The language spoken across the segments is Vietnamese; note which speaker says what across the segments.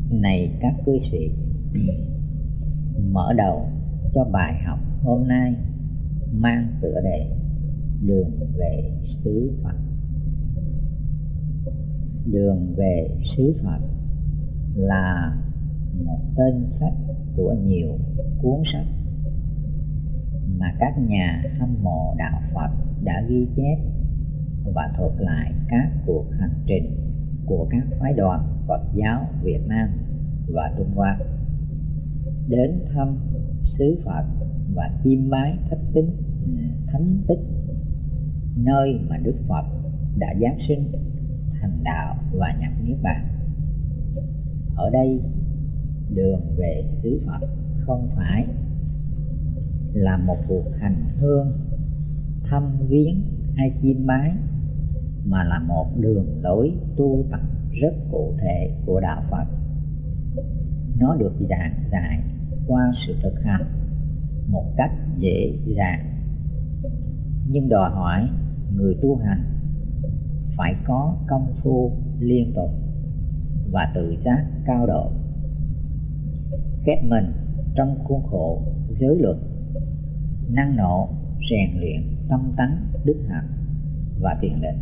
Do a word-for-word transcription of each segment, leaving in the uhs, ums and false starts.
Speaker 1: Này các cư sĩ, mở đầu cho bài học hôm nay mang tựa đề Đường về xứ Phật. Đường về xứ Phật là một tên sách của nhiều cuốn sách mà các nhà hâm mộ đạo Phật đã ghi chép và thuật lại các cuộc hành trình của các phái đoàn Phật giáo Việt Nam và Trung Hoa đến thăm xứ Phật và chiêm bái thánh tích, thánh tích nơi mà Đức Phật đã giáng sinh, thành đạo và nhập niết bàn. Ở đây, đường về xứ Phật không phải là một cuộc hành hương thăm viếng hay chiêm bái, mà là một đường lối tu tập rất cụ thể của đạo Phật. Nó được giảng giải qua sự thực hành một cách dễ dàng, nhưng đòi hỏi người tu hành phải có công phu liên tục và tự giác cao độ, khép mình trong khuôn khổ giới luật, năng nổ rèn luyện tâm tánh đức hạnh và thiền định.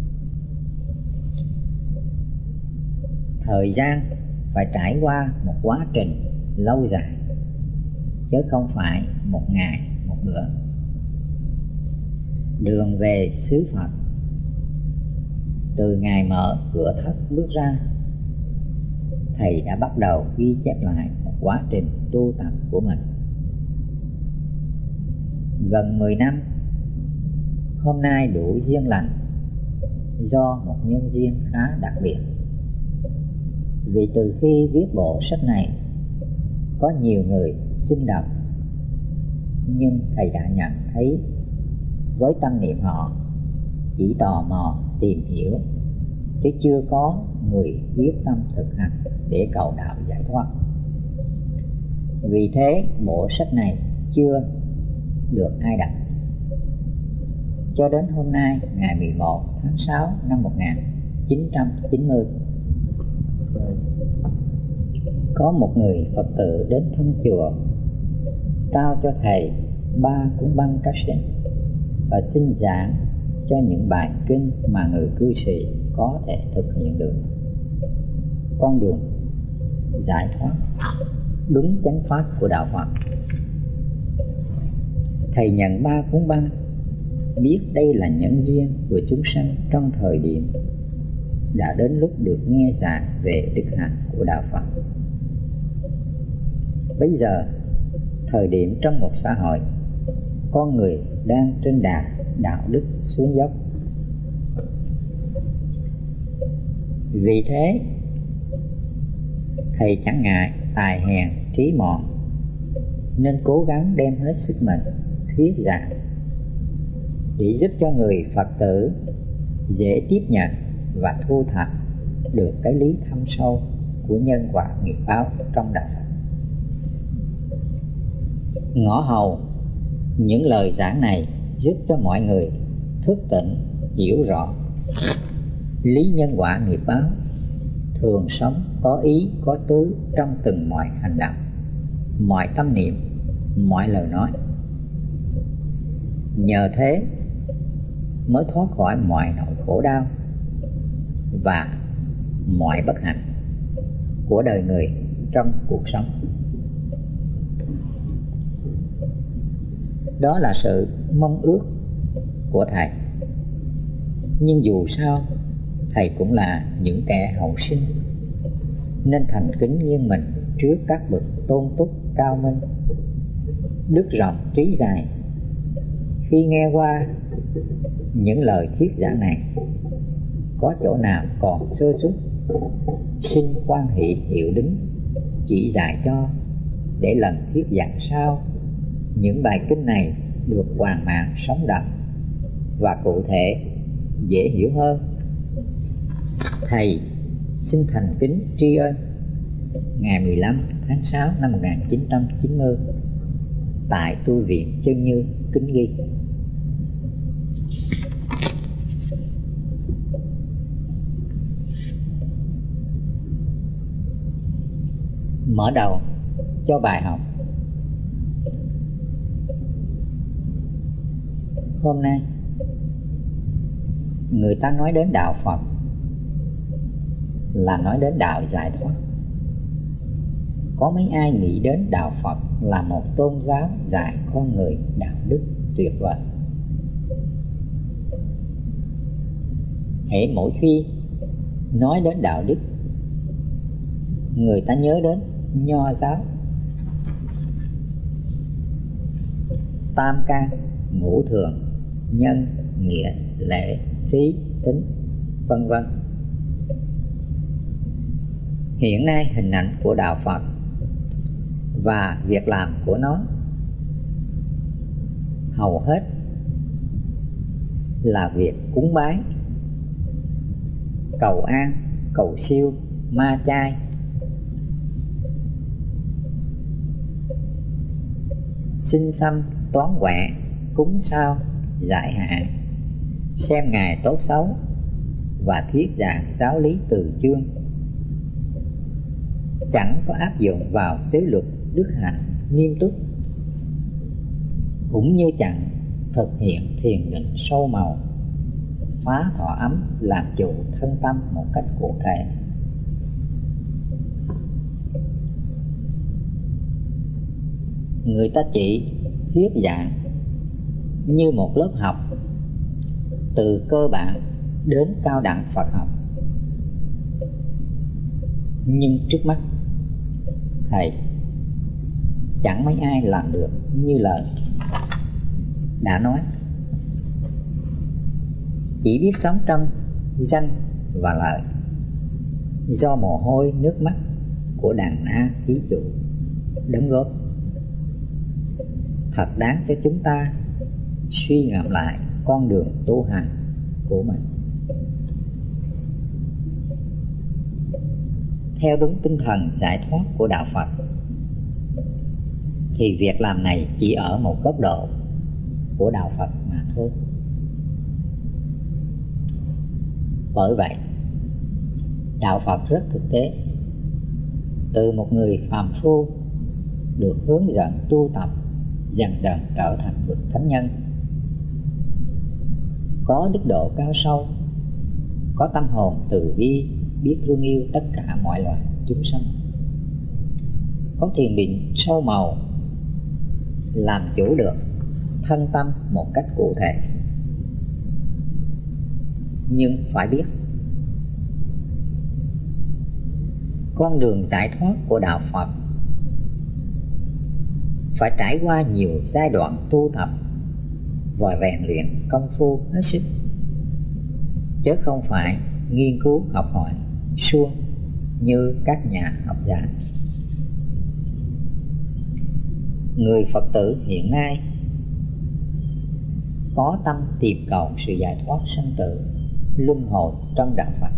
Speaker 1: Thời gian phải trải qua một quá trình lâu dài, chứ không phải một ngày một bữa. Đường về xứ Phật, từ ngày mở cửa thất bước ra, thầy đã bắt đầu ghi chép lại một quá trình tu tập của mình. Gần mười năm, hôm nay đủ duyên lành do một nhân duyên khá đặc biệt. Vì từ khi viết bộ sách này, có nhiều người xin đọc, nhưng thầy đã nhận thấy với tâm niệm họ chỉ tò mò tìm hiểu, chứ chưa có người quyết tâm thực hành để cầu đạo giải thoát. Vì thế bộ sách này chưa được ai đọc. Cho đến hôm nay, ngày mười một tháng sáu năm một nghìn chín trăm chín mươi, có một người Phật tử đến thăm chùa, trao cho thầy ba cuốn băng cassette và xin giảng cho những bài kinh mà người cư sĩ có thể thực hiện được. Con đường giải thoát đúng chánh pháp của đạo Phật. Thầy nhận ba cuốn băng, biết đây là nhân duyên của chúng sanh trong thời điểm đã đến lúc được nghe giảng về đức hạnh của đạo Phật. Bây giờ, thời điểm trong một xã hội, con người đang trên đà đạo đức xuống dốc. Vì thế, thầy chẳng ngại tài hèn trí mọn, nên cố gắng đem hết sức mình thuyết giảng để giúp cho người Phật tử dễ tiếp nhận và thu thập được cái lý thâm sâu của nhân quả nghiệp báo trong đạo Phật. Ngõ hầu những lời giảng này giúp cho mọi người thức tỉnh, hiểu rõ lý nhân quả nghiệp báo, thường sống có ý có tứ trong từng mọi hành động, mọi tâm niệm, mọi lời nói. Nhờ thế mới thoát khỏi mọi nỗi khổ đau và mọi bất hạnh của đời người trong cuộc sống. Đó là sự mong ước của thầy. Nhưng dù sao, thầy cũng là những kẻ hậu sinh, nên thành kính nghiêng mình trước các bậc tôn túc cao minh, đức rộng trí dài. Khi nghe qua những lời thuyết giảng này, có chỗ nào còn sơ suất, xin quan hỷ hiệu đính chỉ dạy cho, để lần thuyết giảng sau những bài kinh này được hoàn mạn sống động và cụ thể, dễ hiểu hơn. Thầy xin thành kính tri ân. Ngày mười lăm tháng sáu năm một nghìn chín trăm chín mươi, tại tu viện Chân Như kính ghi: Mở đầu cho bài học hôm nay, người ta nói đến đạo Phật là nói đến đạo giải thoát. Có mấy ai nghĩ đến đạo Phật là một tôn giáo dạy con người đạo đức tuyệt vời? Hễ mỗi khi nói đến đạo đức, người ta nhớ đến Nho giáo, tam can, ngũ thường, nhân, nghĩa, lễ, trí, tính, vân vân. Hiện nay hình ảnh của đạo Phật và việc làm của nó hầu hết là việc cúng bái, cầu an, cầu siêu, ma chay, xin xăm, toán quẹ, cúng sao, dạy hạ, xem ngày tốt xấu và thuyết giảng giáo lý từ chương, chẳng có áp dụng vào giới luật đức hạnh nghiêm túc, cũng như chẳng thực hiện thiền định sâu màu, phá thọ ấm, làm chủ thân tâm một cách cụ thể. Người ta chỉ thuyết giảng như một lớp học từ cơ bản đến cao đẳng Phật học, nhưng trước mắt thầy chẳng mấy ai làm được như lời đã nói. Chỉ biết sống trong danh và lợi, do mồ hôi nước mắt của đàn na thí chủ đóng góp. Thật đáng cho chúng ta suy ngẫm lại con đường tu hành của mình. Theo đúng tinh thần giải thoát của đạo Phật thì việc làm này chỉ ở một góc độ của đạo Phật mà thôi. Bởi vậy, đạo Phật rất thực tế. Từ một người phàm phu được hướng dẫn tu tập, dần dần trở thành bậc thánh nhân, có đức độ cao sâu, có tâm hồn từ bi, biết thương yêu tất cả mọi loài chúng sanh, có thiền định sâu màu, làm chủ được thân tâm một cách cụ thể. Nhưng phải biết, con đường giải thoát của đạo Phật phải trải qua nhiều giai đoạn tu tập và rèn luyện công phu hết sức, chứ không phải nghiên cứu học hỏi suông như các nhà học giả. Người Phật tử hiện nay có tâm tìm cầu sự giải thoát sanh tử, luân hồi trong đạo Phật,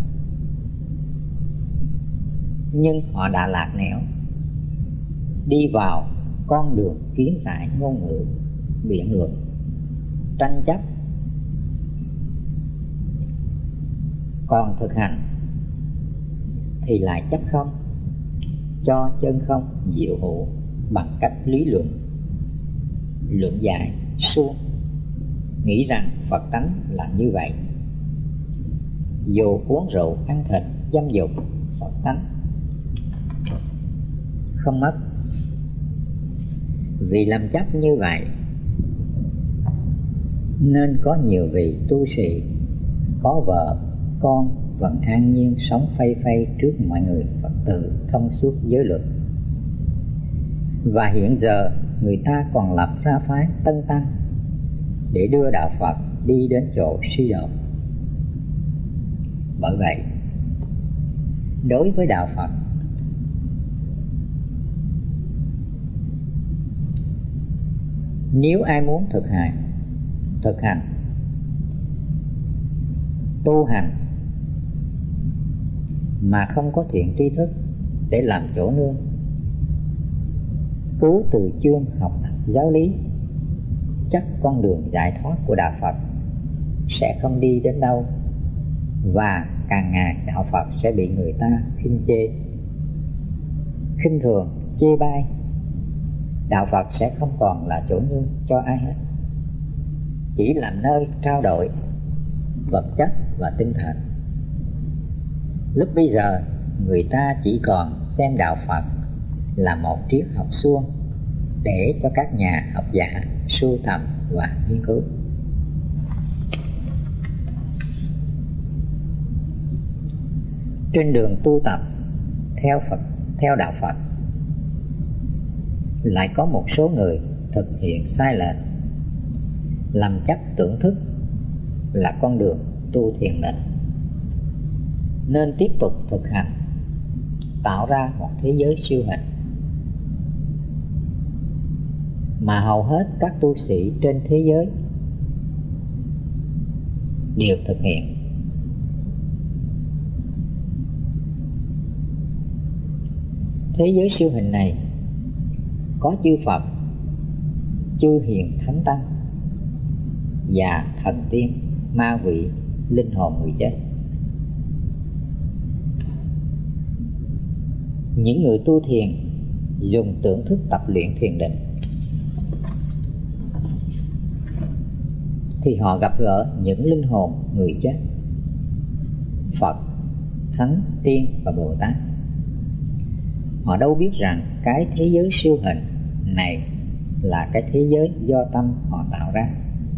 Speaker 1: nhưng họ đã lạc nẻo đi vào con đường kiến giải ngôn ngữ, biện luận, tranh chấp. Còn thực hành thì lại chấp không, cho chân không diệu hữu bằng cách lý luận, luận giải suông, nghĩ rằng Phật tánh là như vậy. Dù uống rượu, ăn thịt, dâm dục, Phật tánh không mất. Vì làm chấp như vậy nên có nhiều vị tu sĩ có vợ, con vẫn an nhiên sống phay phay trước mọi người Phật tử thông suốt giới luật. Và hiện giờ người ta còn lập ra phái Tân Tăng để đưa đạo Phật đi đến chỗ suy đổ. Bởi vậy, đối với đạo Phật, nếu ai muốn thực hành, thực hành, tu hành mà không có thiện tri thức để làm chỗ nương, cứ từ chương học tập giáo lý, chắc con đường giải thoát của đạo Phật sẽ không đi đến đâu, và càng ngày đạo Phật sẽ bị người ta khinh chê. khinh thường, chê bai, đạo Phật sẽ không còn là chỗ nương cho ai hết, chỉ làm nơi trao đổi vật chất và tinh thần. Lúc bây giờ người ta chỉ còn xem đạo Phật là một triết học suông để cho các nhà học giả sưu tầm và nghiên cứu. Trên đường tu tập theo Phật, theo đạo Phật, lại có một số người thực hiện sai lệch, lầm chắc tưởng thức là con đường tu thiền định, nên tiếp tục thực hành tạo ra một thế giới siêu hình mà hầu hết các tu sĩ trên thế giới đều thực hiện. Thế giới siêu hình này có chư Phật, chư hiền thánh tăng và thần tiên, ma quỷ, linh hồn người chết. Những người tu thiền dùng tưởng thức tập luyện thiền định thì họ gặp gỡ những linh hồn người chết, Phật, Thánh, Tiên và Bồ Tát. Họ đâu biết rằng cái thế giới siêu hình này là cái thế giới do tâm họ tạo ra.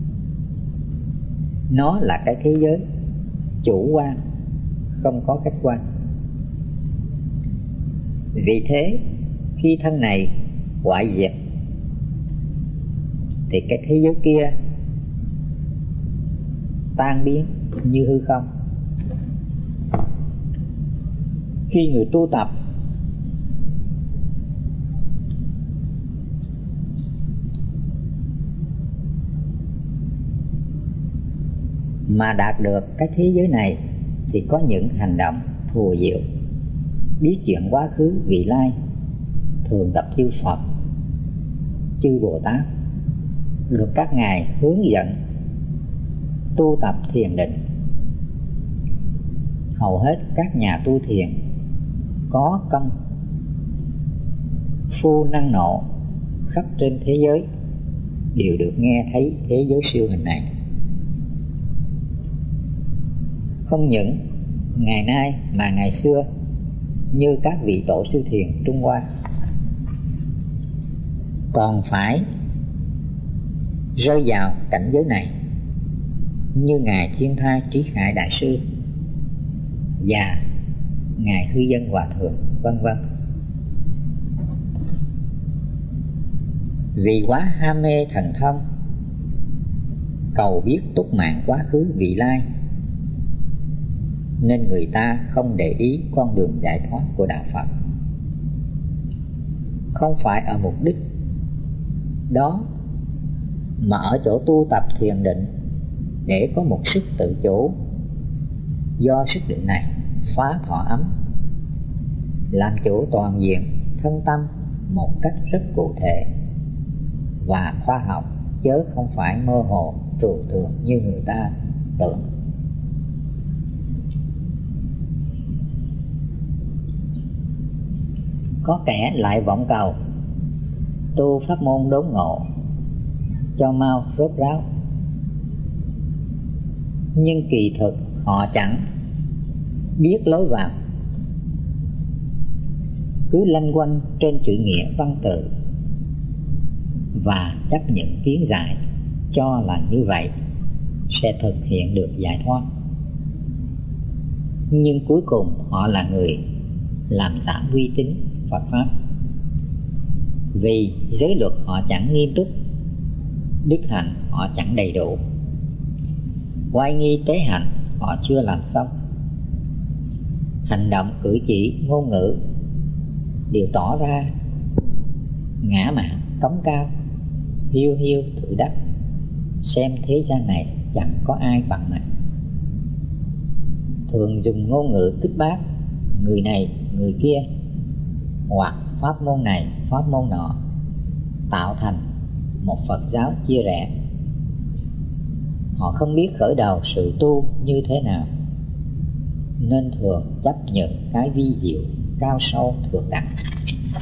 Speaker 1: Nó là cái thế giới chủ quan, không có khách quan. Vì thế khi thân này hoại diệt thì cái thế giới kia tan biến như hư không. Khi người tu tập mà đạt được cái thế giới này thì có những hành động thù diệu, biết chuyện quá khứ vị lai, thường tập chư Phật, chư Bồ Tát, được các ngài hướng dẫn tu tập thiền định. Hầu hết các nhà tu thiền có công phu năng nộ khắp trên thế giới đều được nghe thấy thế giới siêu hình này. Không những ngày nay mà ngày xưa, như các vị tổ sư thiền Trung Hoa còn phải rơi vào cảnh giới này, như ngài Thiên Thai Trí Khải Đại Sư và ngài Hư Dân Hòa Thượng, vân vân. Vì quá ham mê thần thông, cầu biết túc mạng quá khứ vị lai, nên người ta không để ý con đường giải thoát của đạo Phật. Không phải ở mục đích đó, mà ở chỗ tu tập thiền định để có một sức tự chủ. Do sức định này phá thọ ấm, làm chủ toàn diện thân tâm một cách rất cụ thể và khoa học, chớ không phải mơ hồ trừu tượng như người ta tưởng. Có kẻ lại vọng cầu tu pháp môn đốn ngộ cho mau rốt ráo, nhưng kỳ thực họ chẳng biết lối vào, cứ lanh quanh trên chữ nghĩa văn tự và chấp nhận kiến giải cho là như vậy sẽ thực hiện được giải thoát. Nhưng cuối cùng họ là người làm giảm uy tín Phật Pháp, vì giới luật họ chẳng nghiêm túc, đức hạnh họ chẳng đầy đủ, oai nghi tế hạnh họ chưa làm xong, hành động cử chỉ ngôn ngữ đều tỏ ra ngã mạn cống cao, hiu hiu tự đắc, xem thế gian này chẳng có ai bằng mình. Thường dùng ngôn ngữ kích bác người này người kia, hoặc pháp môn này pháp môn nọ, tạo thành một Phật giáo chia rẽ. Họ không biết khởi đầu sự tu như thế nào, nên thường chấp nhận cái vi diệu cao sâu thượng đẳng.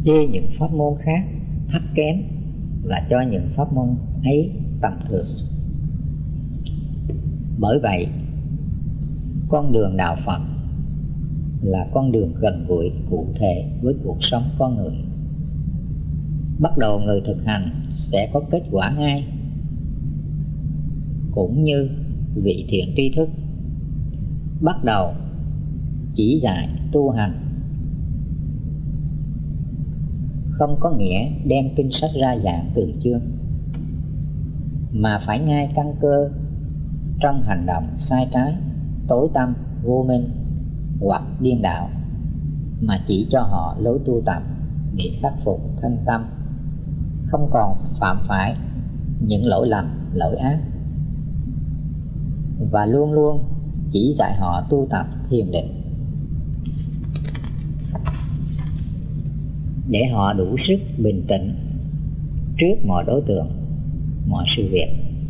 Speaker 1: chê những pháp môn khác thấp kém và cho những pháp môn ấy tầm thường. Bởi vậy, con đường đạo Phật là con đường gần gũi cụ thể với cuộc sống con người. Bắt đầu người thực hành sẽ có kết quả ngay, cũng như vị thiện tri thức bắt đầu chỉ dạy tu hành, không có nghĩa đem kinh sách ra giảng từ chương, mà phải ngay căn cơ trong hành động sai trái, tối tăm, vô minh hoặc điên đạo, mà chỉ cho họ lối tu tập để khắc phục thân tâm, không còn phạm phải những lỗi lầm, lỗi ác, và luôn luôn chỉ dạy họ tu tập thiền định để họ đủ sức bình tĩnh trước mọi đối tượng, mọi sự việc.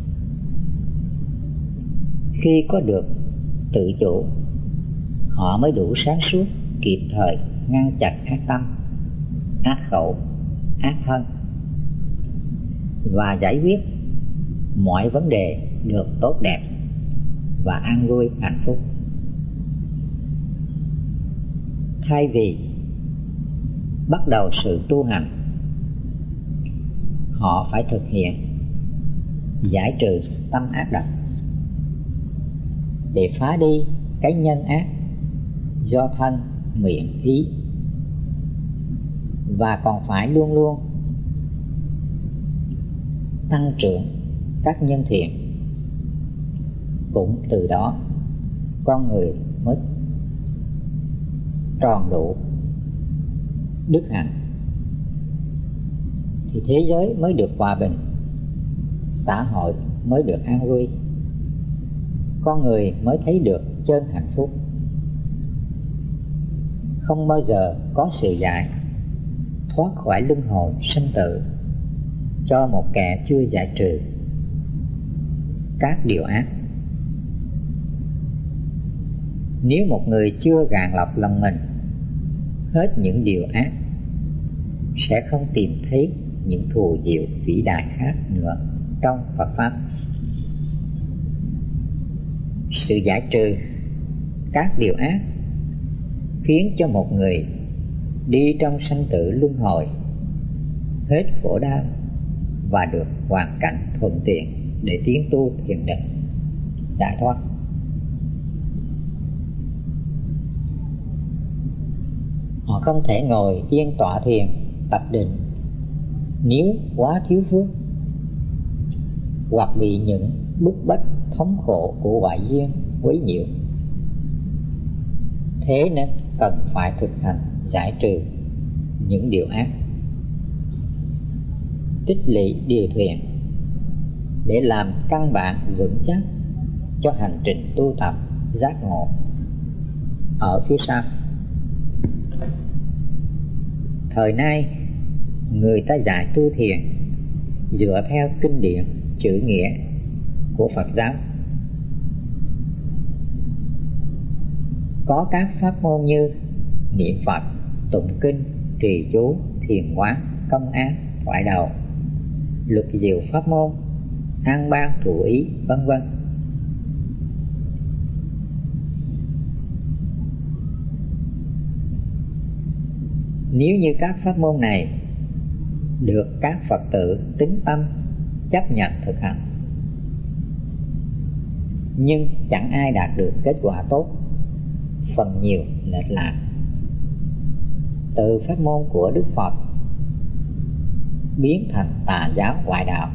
Speaker 1: Khi có được tự chủ, họ mới đủ sáng suốt kịp thời ngăn chặn ác tâm, ác khẩu, ác thân và giải quyết mọi vấn đề được tốt đẹp và an vui hạnh phúc. Thay vì bắt đầu sự tu hành, họ phải thực hiện giải trừ tâm ác độc để phá đi cái nhân ác do thân, miệng, ý, và còn phải luôn luôn tăng trưởng các nhân thiện. Cũng từ đó con người mới tròn đủ đức hạnh, thì thế giới mới được hòa bình, xã hội mới được an vui, con người mới thấy được chân hạnh phúc. Không bao giờ có sự giải thoát khỏi luân hồi sinh tử cho một kẻ chưa giải trừ các điều ác. Nếu một người chưa gạn lọc lòng mình hết những điều ác, sẽ không tìm thấy những thù diệu vĩ đại khác nữa trong Phật Pháp. Sự giải trừ các điều ác khiến cho một người đi trong sanh tử luân hồi hết khổ đau và được hoàn cảnh thuận tiện để tiến tu thiền định giải thoát. Họ không thể ngồi yên tọa thiền tập định nếu quá thiếu phước, hoặc bị những bức bách thống khổ của ngoại duyên quấy nhiễu. Thế nên cần phải thực hành giải trừ những điều ác, tích lũy điều thiện để làm căn bản vững chắc cho hành trình tu tập giác ngộ ở phía sau. Thời nay, người ta dạy tu thiền dựa theo kinh điển chữ nghĩa của Phật giáo. Có các pháp môn như niệm Phật, tụng kinh, trì chú, thiền quán, công án, thoại đầu, luật diệu pháp môn, an ban thủ ý, vân vân. Nếu như các pháp môn này được các Phật tử tín tâm chấp nhận thực hành, nhưng chẳng ai đạt được kết quả tốt, phần nhiều lệch lạc từ pháp môn của Đức Phật biến thành tà giáo ngoại đạo,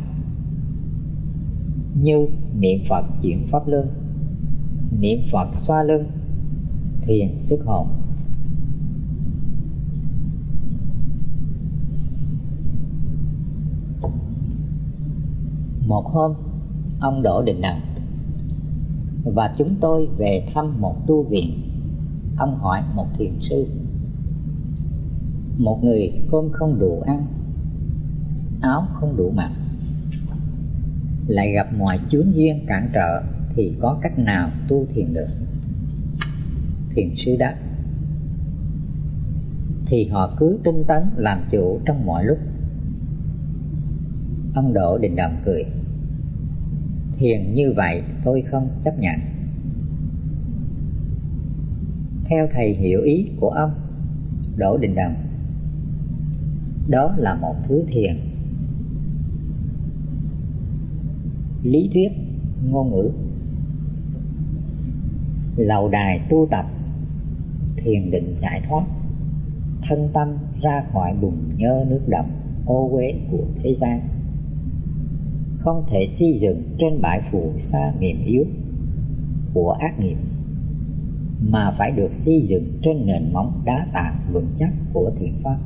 Speaker 1: như niệm Phật chuyển pháp luân, niệm Phật xoa lưng, thiền xuất hồn. Một hôm, ông Đỗ Đình Đồng và chúng tôi về thăm một tu viện. Ông hỏi một thiền sư: một người cơm không đủ ăn, áo không đủ mặc, lại gặp mọi chướng duyên cản trở, thì có cách nào tu thiền được? Thiền sư đáp: thì họ cứ tinh tấn làm chủ trong mọi lúc. Ông Đỗ Đình Đồng cười: thiền như vậy tôi không chấp nhận. Theo thầy hiểu ý của ông Đỗ Đình Đồng, đó là một thứ thiền lý thuyết ngôn ngữ, lầu đài tu tập, thiền định giải thoát, thân tâm ra khỏi bùn nhơ nước đậm ô uế của thế gian, không thể xây dựng trên bãi phù sa mềm yếu của ác nghiệp, mà phải được xây dựng trên nền móng đá tảng vững chắc của thiện pháp.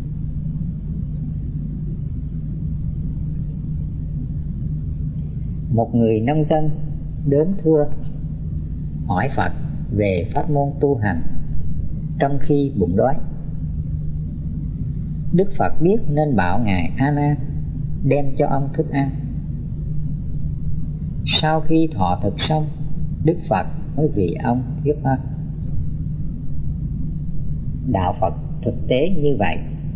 Speaker 1: Một người nông dân đến thưa hỏi Phật về pháp môn tu hành trong khi bụng đói. Đức Phật biết nên bảo ngài A Nan đem cho ông thức ăn. Sau khi thọ thực xong, Đức Phật mới vì ông thuyết pháp. Đạo Phật thực tế như vậy.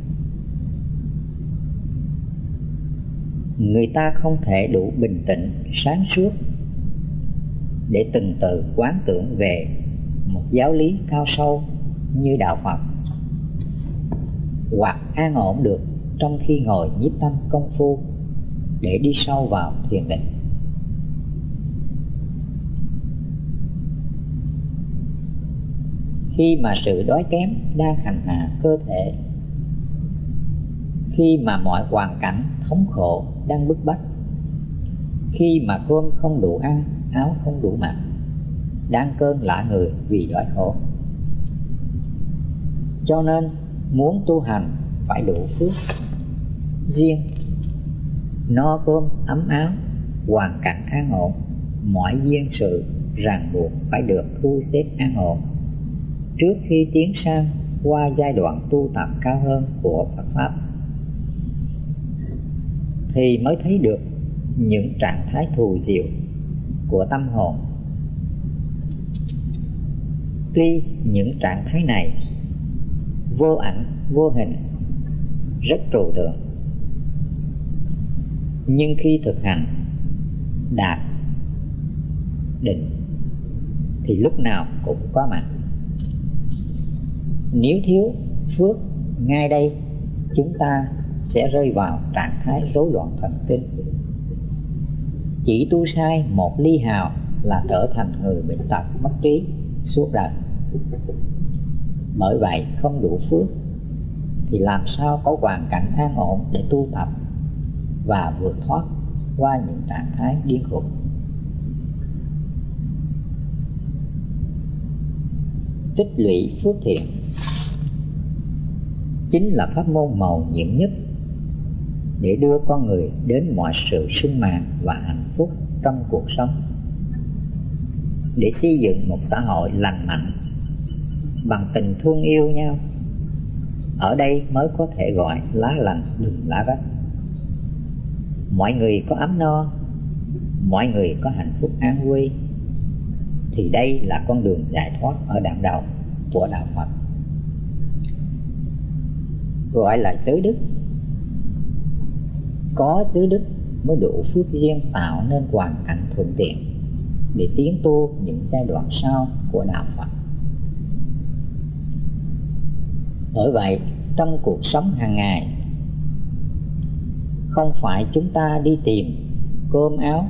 Speaker 1: Người ta không thể đủ bình tĩnh, sáng suốt để từng từ quán tưởng về một giáo lý cao sâu như đạo Phật, hoặc an ổn được trong khi ngồi nhiếp tâm công phu để đi sâu vào thiền định. Khi mà sự đói kém đang hành hạ cơ thể, khi mà mọi hoàn cảnh thống khổ đang bức bách, khi mà cơm không đủ ăn, áo không đủ mặc, đang cơn lạ người vì đói khổ. Cho nên muốn tu hành phải đủ phước duyên, no cơm ấm áo, hoàn cảnh an ổn, mọi duyên sự ràng buộc phải được thu xếp an ổn trước khi tiến sang qua giai đoạn tu tập cao hơn của Phật Pháp, thì mới thấy được những trạng thái thù diệu của tâm hồn. Tuy những trạng thái này vô ảnh vô hình, rất trừu tượng, nhưng khi thực hành đạt định thì lúc nào cũng có mặt. Nếu thiếu phước ngay đây, chúng ta sẽ rơi vào trạng thái rối loạn thần kinh. Chỉ tu sai một ly hào là trở thành người bệnh tật mất trí suốt đời. Bởi vậy không đủ phước thì làm sao có hoàn cảnh an ổn để tu tập và vượt thoát qua những trạng thái điên khùng. Tích lũy phước thiện chính là pháp môn mầu nhiệm nhất để đưa con người đến mọi sự sung mãn và hạnh phúc trong cuộc sống, để xây dựng một xã hội lành mạnh bằng tình thương yêu nhau. Ở đây mới có thể gọi lá lành đùm lá rách. Mọi người có ấm no, mọi người có hạnh phúc an vui, thì đây là con đường giải thoát ở đoạn đầu của đạo Phật, gọi là giới đức. Có giới đức mới đủ phước duyên tạo nên hoàn cảnh thuận tiện để tiến tu những giai đoạn sau của đạo Phật. Bởi vậy, trong cuộc sống hàng ngày, không phải chúng ta đi tìm cơm áo,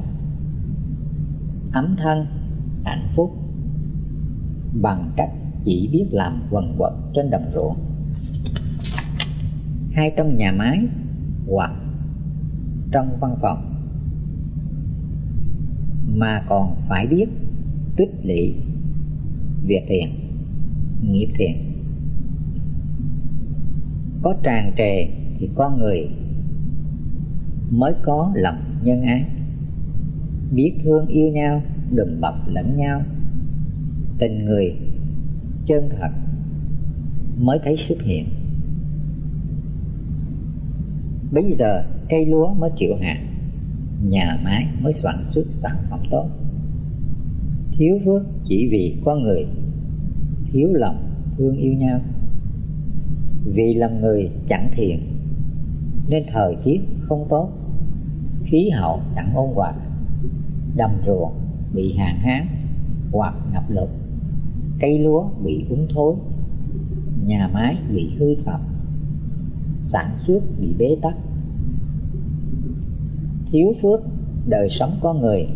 Speaker 1: ấm thân, hạnh phúc bằng cách chỉ biết làm quần quật trên đồng ruộng hay trong nhà máy hoặc trong văn phòng, mà còn phải biết tích lũy việc thiện, nghiệp thiện. Có tràn trề thì con người mới có lòng nhân ái, biết thương yêu nhau, đùm bọc lẫn nhau, tình người chân thật mới thấy xuất hiện. Bây giờ cây lúa mới chịu hạt, nhà máy mới sản xuất sản phẩm tốt. Thiếu phước chỉ vì con người thiếu lòng thương yêu nhau. Vì làm người chẳng thiện nên thời tiết không tốt, khí hậu chẳng ôn hòa, đầm ruộng bị hạn hán hoặc ngập lụt, cây lúa bị úng thối, nhà máy bị hư sập, sản xuất bị bế tắc. Thiếu phước đời sống con người,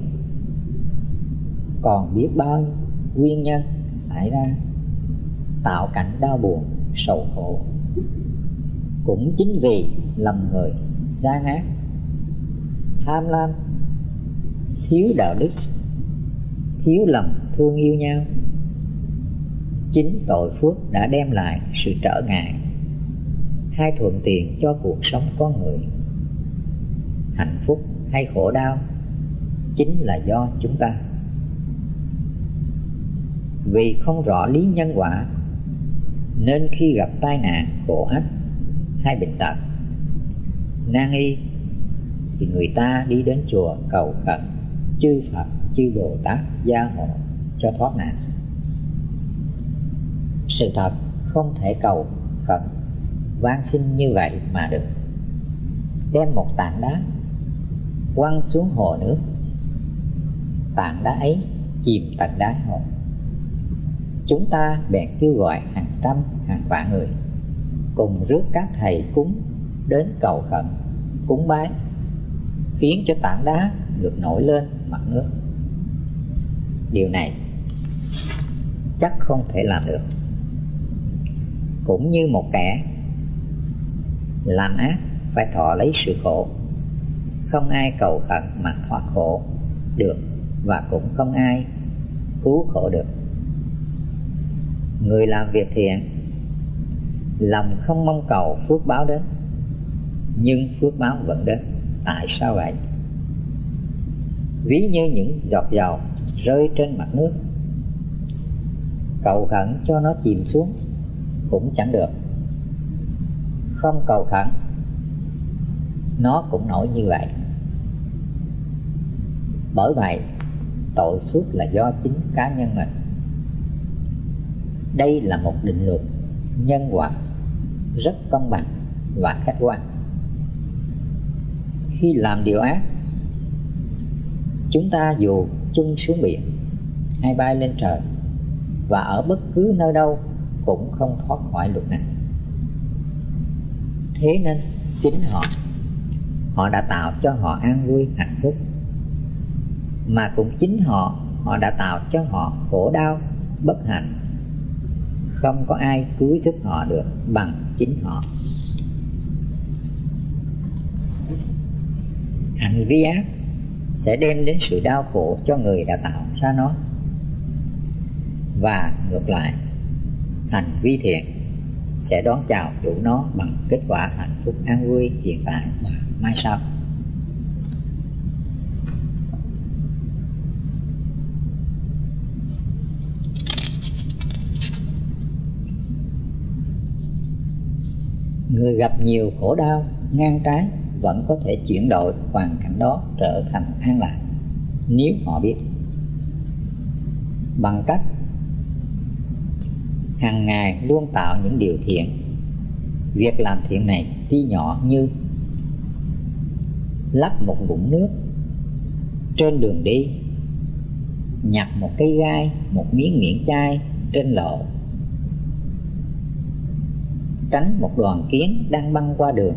Speaker 1: còn biết bao nguyên nhân xảy ra tạo cảnh đau buồn sầu khổ. Cũng chính vì lòng người gian ác, tham lam, thiếu đạo đức, thiếu lòng thương yêu nhau, chính tội phước đã đem lại sự trở ngại hay thuận tiện cho cuộc sống con người. Hạnh phúc hay khổ đau chính là do chúng ta. Vì không rõ lý nhân quả nên khi gặp tai nạn, khổ ách hay bệnh tật, nan y thì người ta đi đến chùa cầu khẩn chư Phật, chư Bồ Tát gia hộ cho thoát nạn. Sự thật không thể cầu khẩn van xin như vậy mà được. Đem một tảng đá quăng xuống hồ nước, tảng đá ấy chìm tận đáy hồ. Chúng ta bèn kêu gọi hàng trăm hàng vạn người cùng rước các thầy cúng đến cầu khẩn cúng bái, khiến cho tảng đá được nổi lên mặt nước. Điều này chắc không thể làm được. Cũng như một kẻ làm ác phải thọ lấy sự khổ, không ai cầu khẩn mà thoát khổ được, và cũng không ai cứu khổ được. Người làm việc thiện, lòng không mong cầu phước báo đến, nhưng phước báo vẫn đến. Tại sao vậy? Ví như những giọt dầu rơi trên mặt nước, cầu khẩn cho nó chìm xuống cũng chẳng được, không cầu khẩn nó cũng nổi như vậy. Bởi vậy tội phước là do chính cá nhân mình. Đây là một định luật nhân quả rất công bằng và khách quan. Khi làm điều ác, chúng ta dù chung xuống biển hay bay lên trời và ở bất cứ nơi đâu cũng không thoát khỏi luật này. Thế nên chính họ họ đã tạo cho họ an vui hạnh phúc, mà cũng chính họ họ đã tạo cho họ khổ đau bất hạnh. Không có ai cứu giúp họ được bằng chính họ. Hành vi ác sẽ đem đến sự đau khổ cho người đã tạo ra nó, và ngược lại, hành vi thiện sẽ đón chào chủ nó bằng kết quả hạnh phúc an vui hiện tại và mai sau. Người gặp nhiều khổ đau ngang trái vẫn có thể chuyển đổi hoàn cảnh đó trở thành an lạc, nếu họ biết. Bằng cách hàng ngày luôn tạo những điều thiện. Việc làm thiện này tuy nhỏ như lắp một vũng nước trên đường đi, nhặt một cây gai, một miếng miệng chai trên lộ, tránh một đoàn kiến đang băng qua đường,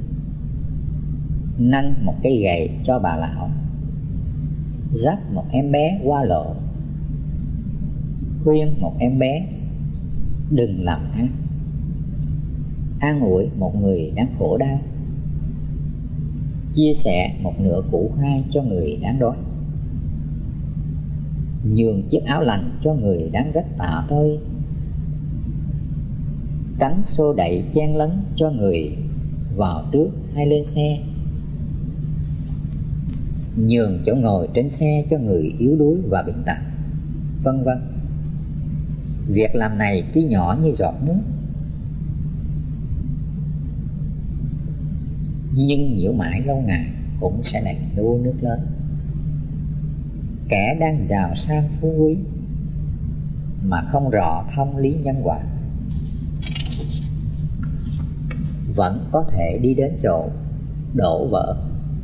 Speaker 1: nâng một cây gậy cho bà lão, dắt một em bé qua lộ, khuyên một em bé đừng làm ác, an ủi một người đang khổ đau, chia sẻ một nửa củ khoai cho người đang đói, nhường chiếc áo lành cho người đang rách tả tơi, tránh xô đẩy chen lấn cho người vào trước hay lên xe, nhường chỗ ngồi trên xe cho người yếu đuối và bệnh tật, vân vân. Việc làm này tuy nhỏ như giọt nước, nhưng nhiễu mãi lâu ngày cũng sẽ đầy lu nước lớn. Kẻ đang giàu sang phú quý mà không rõ thông lý nhân quả, vẫn có thể đi đến chỗ đổ vỡ.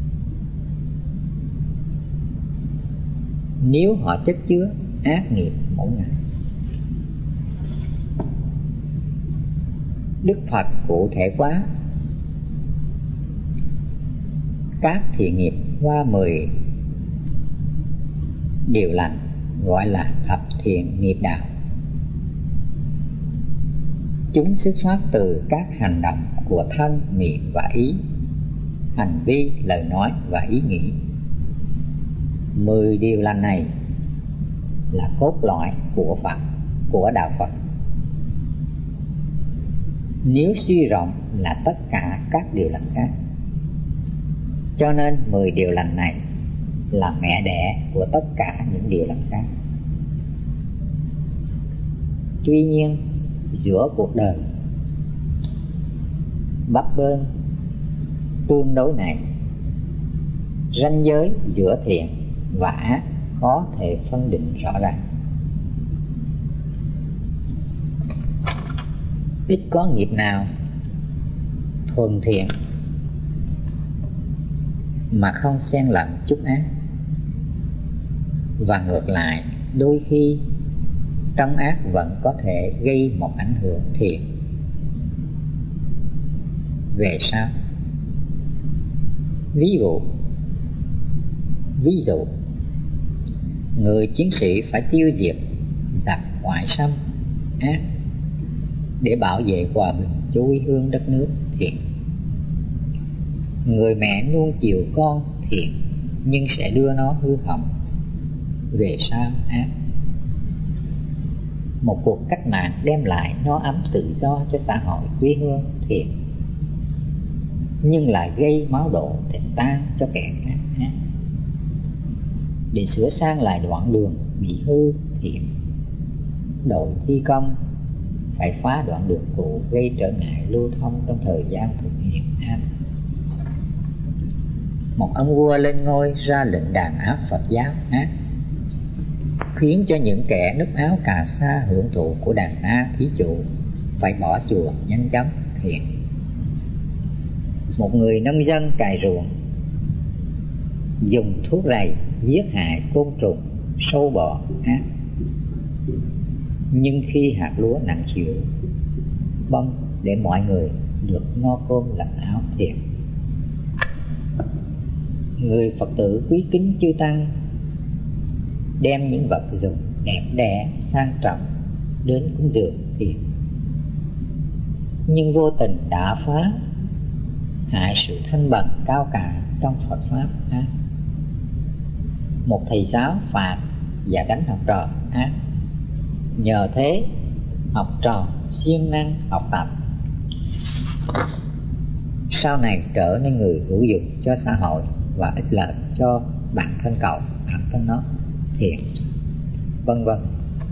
Speaker 1: Nếu họ chất chứa ác nghiệp mỗi ngày. Đức Phật cụ thể quá các thiện nghiệp qua mười điều lành, gọi là thập thiện nghiệp đạo. Chúng xuất phát từ các hành động của thân, miệng và ý, hành vi, lời nói và ý nghĩ. Mười điều lành này là cốt lõi của Phật, của đạo Phật. Nếu suy rộng là tất cả các điều lành khác. Cho nên mười điều lành này là mẹ đẻ của tất cả những điều lành khác. Tuy nhiên, giữa cuộc đời bấp bênh tương đối này, ranh giới giữa thiện và ác khó thể phân định rõ ràng. Ít có nghiệp nào thuần thiện mà không xen lẫn chút ác, và ngược lại, đôi khi trong ác vẫn có thể gây một ảnh hưởng thiện. Về sau, ví dụ ví dụ người chiến sĩ phải tiêu diệt giặc ngoại xâm ác để bảo vệ hòa bình cho quê hương đất nước thiện. Người mẹ nuông chiều con thiện nhưng sẽ đưa nó hư hỏng về sau ác. Một cuộc cách mạng đem lại nó ấm tự do cho xã hội quê hương thiện, nhưng lại gây máu đổ thể tan cho kẻ khác ác. Để sửa sang lại đoạn đường bị hư thiện, đội thi công phải phá đoạn đường cũ gây trở ngại lưu thông trong thời gian thực hiện ác. Một ông vua lên ngôi ra lệnh đàn áp Phật giáo ác, khiến cho những kẻ núp áo cà sa hưởng thụ của đàn na thí chủ phải bỏ chùa nhanh chóng thiện. Một người nông dân cày ruộng dùng thuốc rầy giết hại côn trùng, sâu bọ ác, nhưng khi hạt lúa nặng chịu bông để mọi người được no cơm lạnh áo thiện. Người Phật tử quý kính chư tăng đem những vật dụng đẹp đẽ sang trọng đến cúng dường thiện, nhưng vô tình đã phá hại sự thanh bần cao cả trong Phật pháp ác. Một thầy giáo phạm và đánh học trò ác, nhờ thế học trò siêng năng học tập, sau này trở nên người hữu dụng cho xã hội và ích lợi cho bản thân cậu, bản thân nó thiện, vân vân.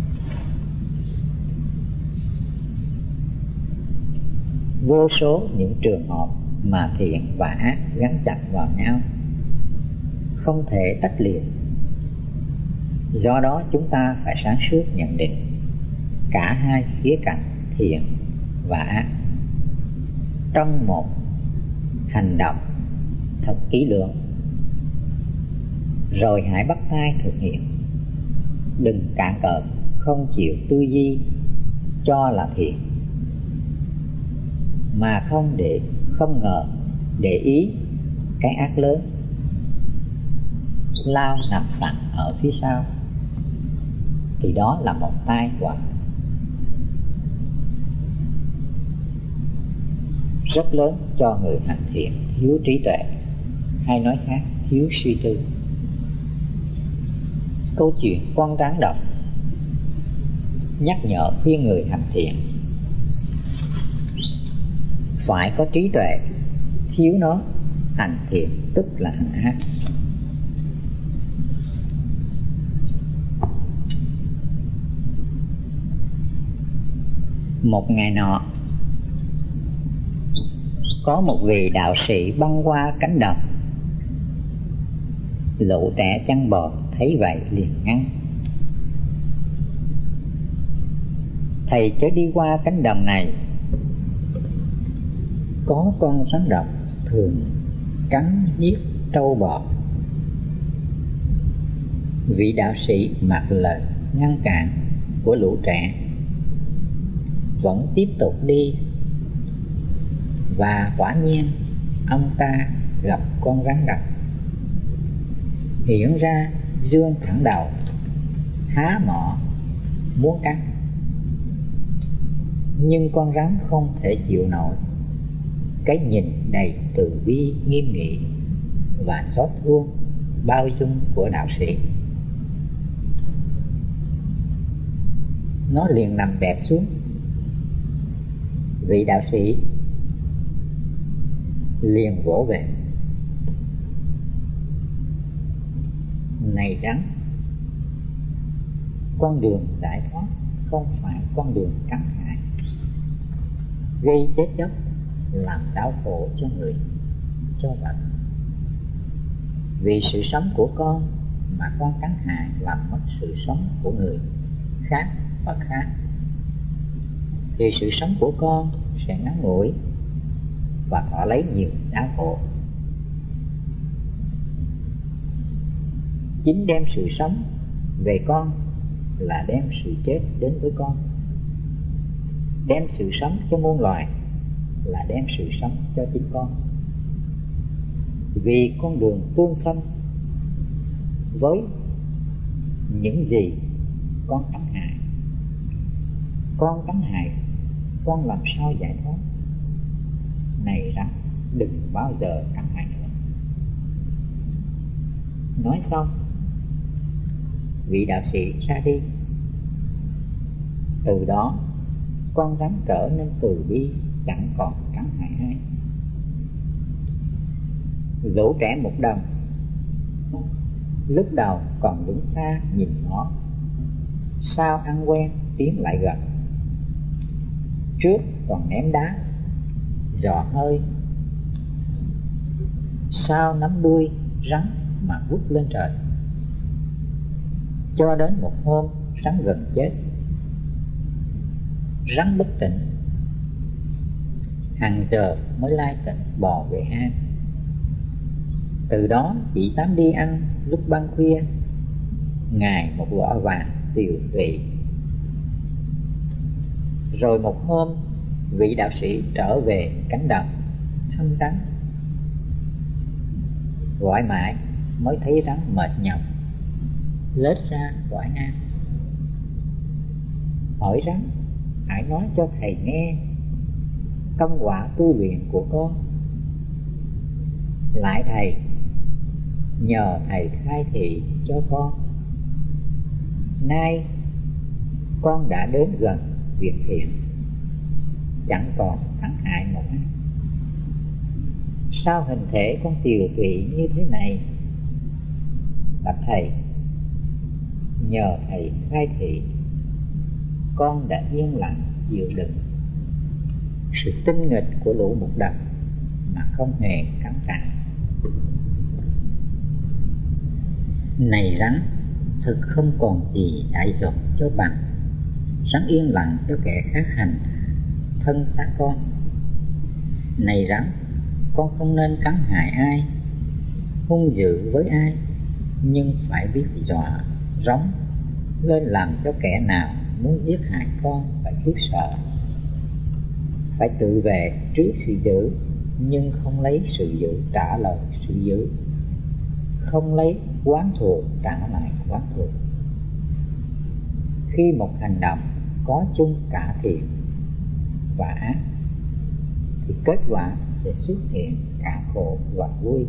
Speaker 1: Vô số những trường hợp mà thiện và ác gắn chặt vào nhau, không thể tách liệt. Do đó chúng ta phải sáng suốt nhận định cả hai khía cạnh thiện và ác trong một hành động thật kỹ lưỡng, rồi hãy bắt tay thực hiện. Đừng cạn cợt không chịu tư duy cho là thiện, mà không để không ngờ để ý cái ác lớn lao nằm sẵn ở phía sau, thì đó là một tai họa rất lớn cho người hành thiện thiếu trí tuệ, hay nói khác thiếu suy tư. Câu chuyện con rắn độc nhắc nhở khuyên người hành thiện phải có trí tuệ, thiếu nó hành thiện tức là hành ác. Một ngày nọ, có một vị đạo sĩ băng qua cánh đồng. Lũ trẻ chăn bò thấy vậy liền ngăn: "Thầy chớ đi qua cánh đồng này, Có con rắn độc thường cắn giết trâu bò. Vị đạo sĩ mặc lời ngăn cản của lũ trẻ vẫn tiếp tục đi, và quả nhiên ông ta gặp con rắn độc. Hiện ra dương thẳng đầu, há mỏ muốn cắn, nhưng con rắn không thể chịu nổi cái nhìn đầy từ bi nghiêm nghị và xót thương bao dung của đạo sĩ. Nó liền nằm bẹp xuống. Vị đạo sĩ liền vỗ về: này rắn, con đường giải thoát không phải con đường cắn hại, gây chết chóc, làm đau khổ cho người, cho vật. Vì sự sống của con mà con cắn hại làm mất sự sống của người khác và khác, thì sự sống của con sẽ ngắn ngủi và thọ lấy nhiều đau khổ. Chính đem sự sống về con là đem sự chết đến với con. Đem sự sống cho muôn loài là đem sự sống cho chính con. Vì con đường tương sanh với những gì con cắn hại, con cắn hại con làm sao giải thoát? Này rắn, đừng bao giờ cắn hại nữa. Nói xong, vị đạo sĩ ra đi. Từ đó con rắn trở nên từ bi, chẳng còn cắn hại ai. Lũ trẻ một đồng lúc đầu còn đứng xa nhìn nó, sau ăn quen tiến lại gần. Trước còn ném đá, dò hơi, sau nắm đuôi rắn mà vút lên trời. Cho đến một hôm rắn gần chết, rắn bất tỉnh, hàng giờ mới lai tỉnh bò về hang. Từ đó chỉ dám đi ăn lúc ban khuya, ngày một gõ vàng tiều tụy. Rồi một hôm, vị đạo sĩ trở về cánh đồng thăm rắn. Gọi mãi mới thấy rắn mệt nhọc, lết ra gọi ăn. Hỏi rắn: hãy nói cho thầy nghe công quả tu luyện của con. Lại thầy, nhờ thầy khai thị cho con. Nay con đã đến gần việc thiện, chẳng còn thắng hại một ai. Sao hình thể con tiều tụy như thế này? Bạch thầy, nhờ thầy khai thị, con đã yên lặng chịu đựng sự tinh nghịch của lũ mục đằng mà không hề cắn cản. Này rắn, thực không còn gì dại dột cho bằng rắn yên lặng cho kẻ khác hành thân xác con. Này rắn, con không nên cắn hại ai, hung dữ với ai, nhưng phải biết dọa rống lên làm cho kẻ nào muốn giết hại con phải khiếp sợ. Phải tự vệ trước sự dữ, nhưng không lấy sự dữ trả lời sự dữ, không lấy oán thù trả lại oán thù. Khi một hành động có chung cả thiện và ác, thì kết quả sẽ xuất hiện cả khổ và vui.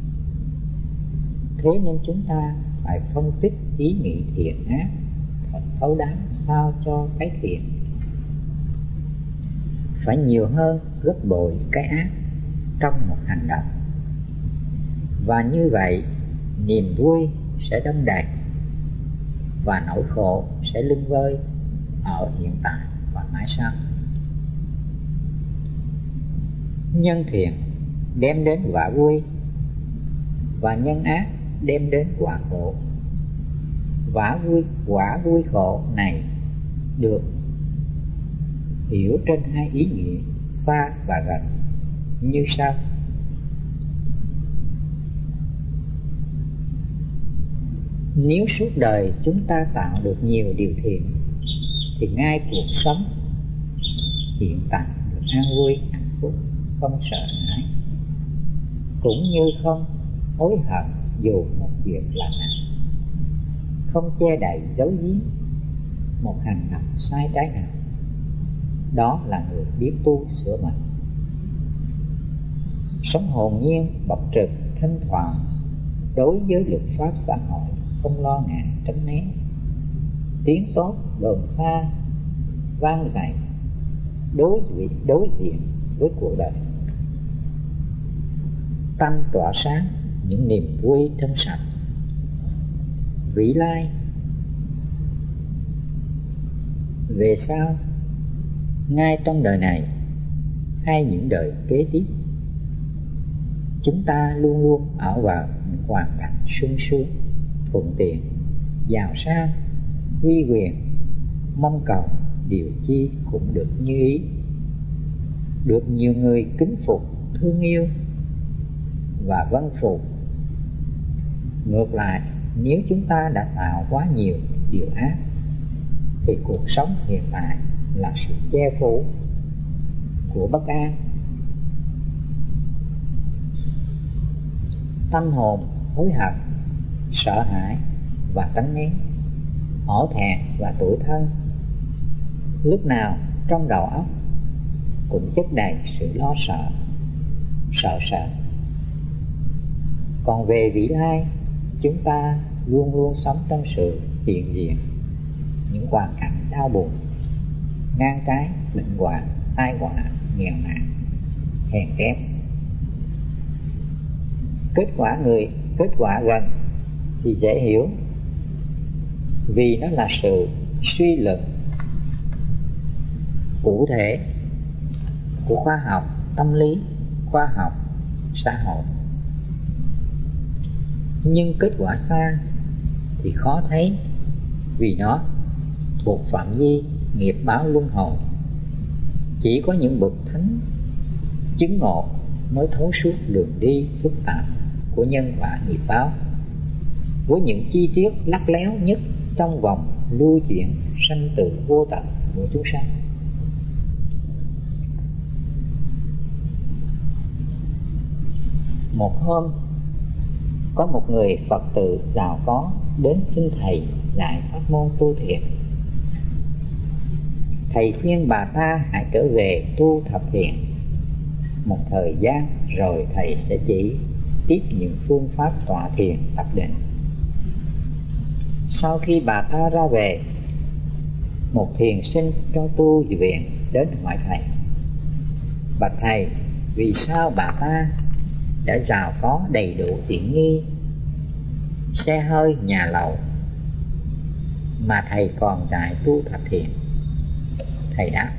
Speaker 1: Thế nên chúng ta phải phân tích ý nghĩ thiện ác thật thấu đáo sao cho cái thiện phải nhiều hơn gấp bội cái ác trong một hành động. Và như vậy, niềm vui sẽ đông đầy và nỗi khổ sẽ lưng vơi ở hiện tại và mãi sau. Nhân thiện đem đến quả vui, và nhân ác đem đến quả khổ. Quả vui, quả vui khổ này được hiểu trên hai ý nghĩa xa và gần. như sau. Nếu suốt đời chúng ta tạo được nhiều điều thiện, thì ngay cuộc sống hiện tại được an vui, hạnh phúc, không sợ hãi, cũng như không hối hận dù một việc làm nào, không che đậy giấu giếm một hành động sai trái nào. Đó là người biết tu sửa mình, sống hồn nhiên, bộc trực, thanh thoảng đối với luật pháp xã hội, không lo ngại tránh né, tiếng tốt đồn xa vang dậy đối diện đối diện với cuộc đời, tâm tỏa sáng những niềm vui trong sạch vĩ lai. Về sau, ngay trong đời này hay những đời kế tiếp, chúng ta luôn luôn ở vào những hoàn cảnh sung sướng, thuận tiện, giàu sang, uy quyền, mong cầu điều chi cũng được như ý, được nhiều người kính phục, thương yêu và vâng phục. Ngược lại, nếu chúng ta đã tạo quá nhiều điều ác, thì cuộc sống hiện tại là sự che phủ của bất an. Tâm hồn hối hận, sợ hãi và tránh né, hổ thẹn và tủi thân, lúc nào trong đầu óc cũng chất đầy sự lo sợ, sợ sợ. Còn về vị lai, chúng ta luôn luôn sống trong sự hiện diện những hoàn cảnh đau buồn, ngang trái, bệnh hoạn, tai họa, nghèo nàn, hèn kém. Kết quả người kết quả gần thì dễ hiểu, vì nó là sự suy luận cụ thể của khoa học tâm lý, khoa học xã hội. Nhưng kết quả xa thì khó thấy, vì nó thuộc phạm vi nghiệp báo luân hồi. Chỉ có những bậc thánh chứng ngộ mới thấu suốt đường đi phức tạp của nhân quả nghiệp báo, với những chi tiết lắt léo nhất trong vòng lưu chuyển sanh tử vô tận của chúng sanh. Một hôm, có một người Phật tử giàu có đến xin thầy dạy pháp môn tu thiện. Thầy khuyên bà ta hãy trở về tu thập thiện một thời gian, rồi thầy sẽ chỉ tiếp những phương pháp tọa thiền tập định. Sau khi bà ta ra về, một thiền sinh trong tu viện đến hỏi thầy: bạch thầy, vì sao bà ta đã giàu có đầy đủ tiện nghi, xe hơi, nhà lầu, mà thầy còn dạy tu thập thiện? Thầy đáp: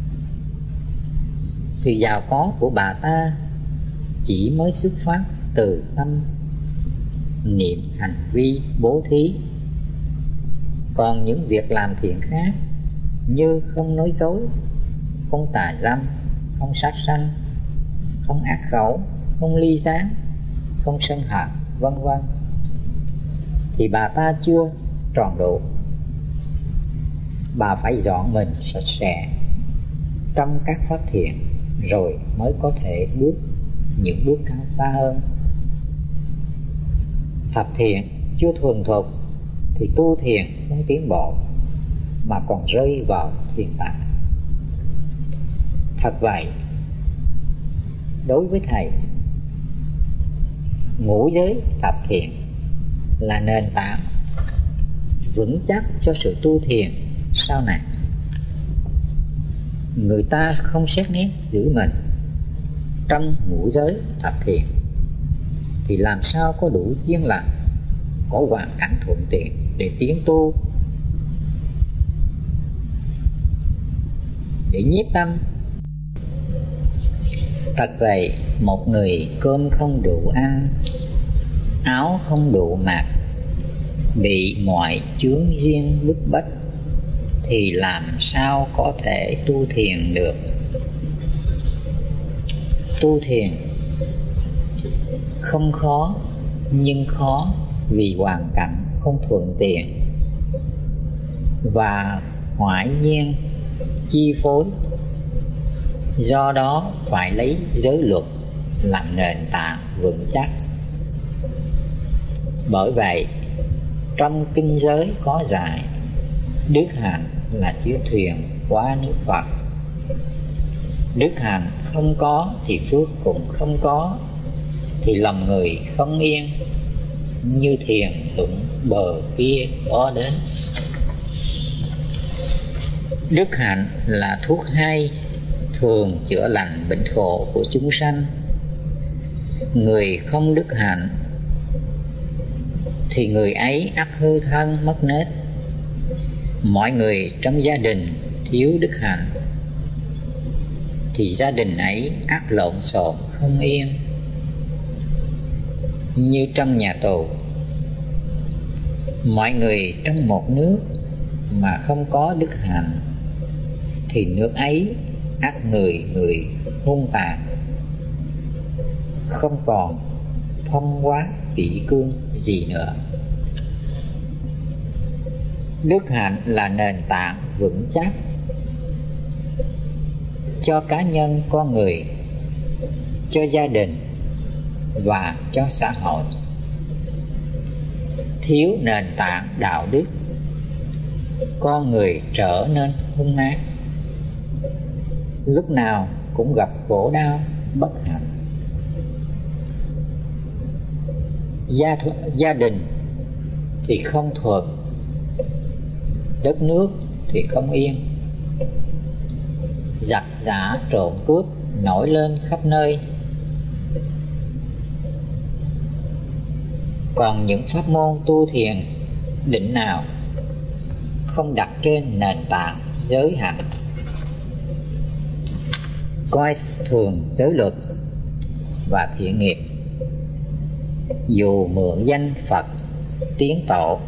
Speaker 1: sự giàu có của bà ta chỉ mới xuất phát từ tâm niệm hành vi bố thí. Còn những việc làm thiện khác như không nói dối, không tà dâm, không sát sanh, không ác khẩu, không ly gián, không sân hận, vân vân, thì bà ta chưa tròn đủ. Bà phải dọn mình sạch sẽ trong các pháp thiện, rồi mới có thể bước những bước cao xa hơn. Thập thiện chưa thuần thục thì tu thiền không tiến bộ, mà còn rơi vào thiền tạng. Thật vậy, đối với thầy, ngũ giới thập thiện là nền tảng vững chắc cho sự tu thiền sau này. Người ta không xét nét giữ mình trong ngũ giới thập thiện thì làm sao có đủ duyên lành, có hoàn cảnh thuận tiện để tiến tu, để nhiếp tâm. Thật vậy, một người cơm không đủ ăn, áo không đủ mặc, bị mọi chướng duyên bức bách, thì làm sao có thể tu thiền được? tu thiền không khó, nhưng khó vì hoàn cảnh không thuận tiện và hoại nhiên chi phối. Do đó phải lấy giới luật làm nền tảng vững chắc. Bởi vậy trong kinh giới có dạy đức hạnh là chiếc thuyền qua nước Phật. Đức hạnh không có thì phước cũng không có, thì lòng người không yên, như thuyền đụng bờ kia có đến. Đức hạnh là thuốc hay, thường chữa lành bệnh khổ của chúng sanh. Người không đức hạnh thì người ấy ắt hư thân mất nết. Mọi người trong gia đình thiếu đức hạnh thì gia đình ấy ắt lộn xộn không yên. Như trong nhà tù, mọi người trong một nước mà không có đức hạnh thì nước ấy ắt người người hung tàn, không còn phong hóa kỷ cương gì nữa. Đức hạnh là nền tảng vững chắc cho cá nhân con người, cho gia đình và cho xã hội. Thiếu nền tảng đạo đức, con người trở nên hung ác, lúc nào cũng gặp khổ đau bất hạnh. Gia, gia đình thì không thuận, đất nước thì không yên. Giặc giã trộm cướp nổi lên khắp nơi. Còn những pháp môn tu thiền đỉnh nào không đặt trên nền tảng giới hạnh, coi thường giới luật và thiện nghiệp, dù mượn danh Phật tiến tổ,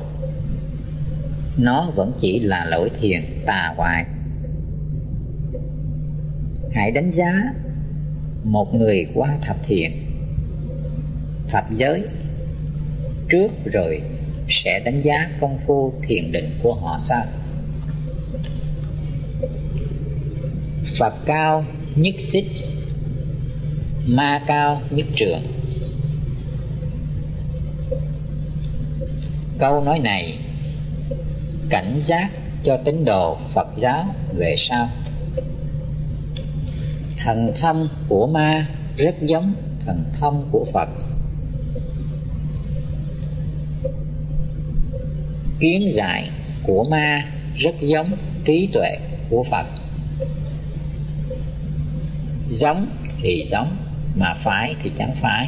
Speaker 1: nó vẫn chỉ là lỗi thiền tà hoại. Hãy đánh giá một người qua thập thiện, thập giới trước rồi sẽ đánh giá công phu thiền định của họ sau. Phật cao nhất xích, ma cao nhất trượng. Câu nói này cảnh giác cho tín đồ Phật giáo về sau. Thần thông của ma rất giống thần thông của Phật. Kiến giải của ma rất giống trí tuệ của Phật. Giống thì giống, mà phải thì chẳng phải.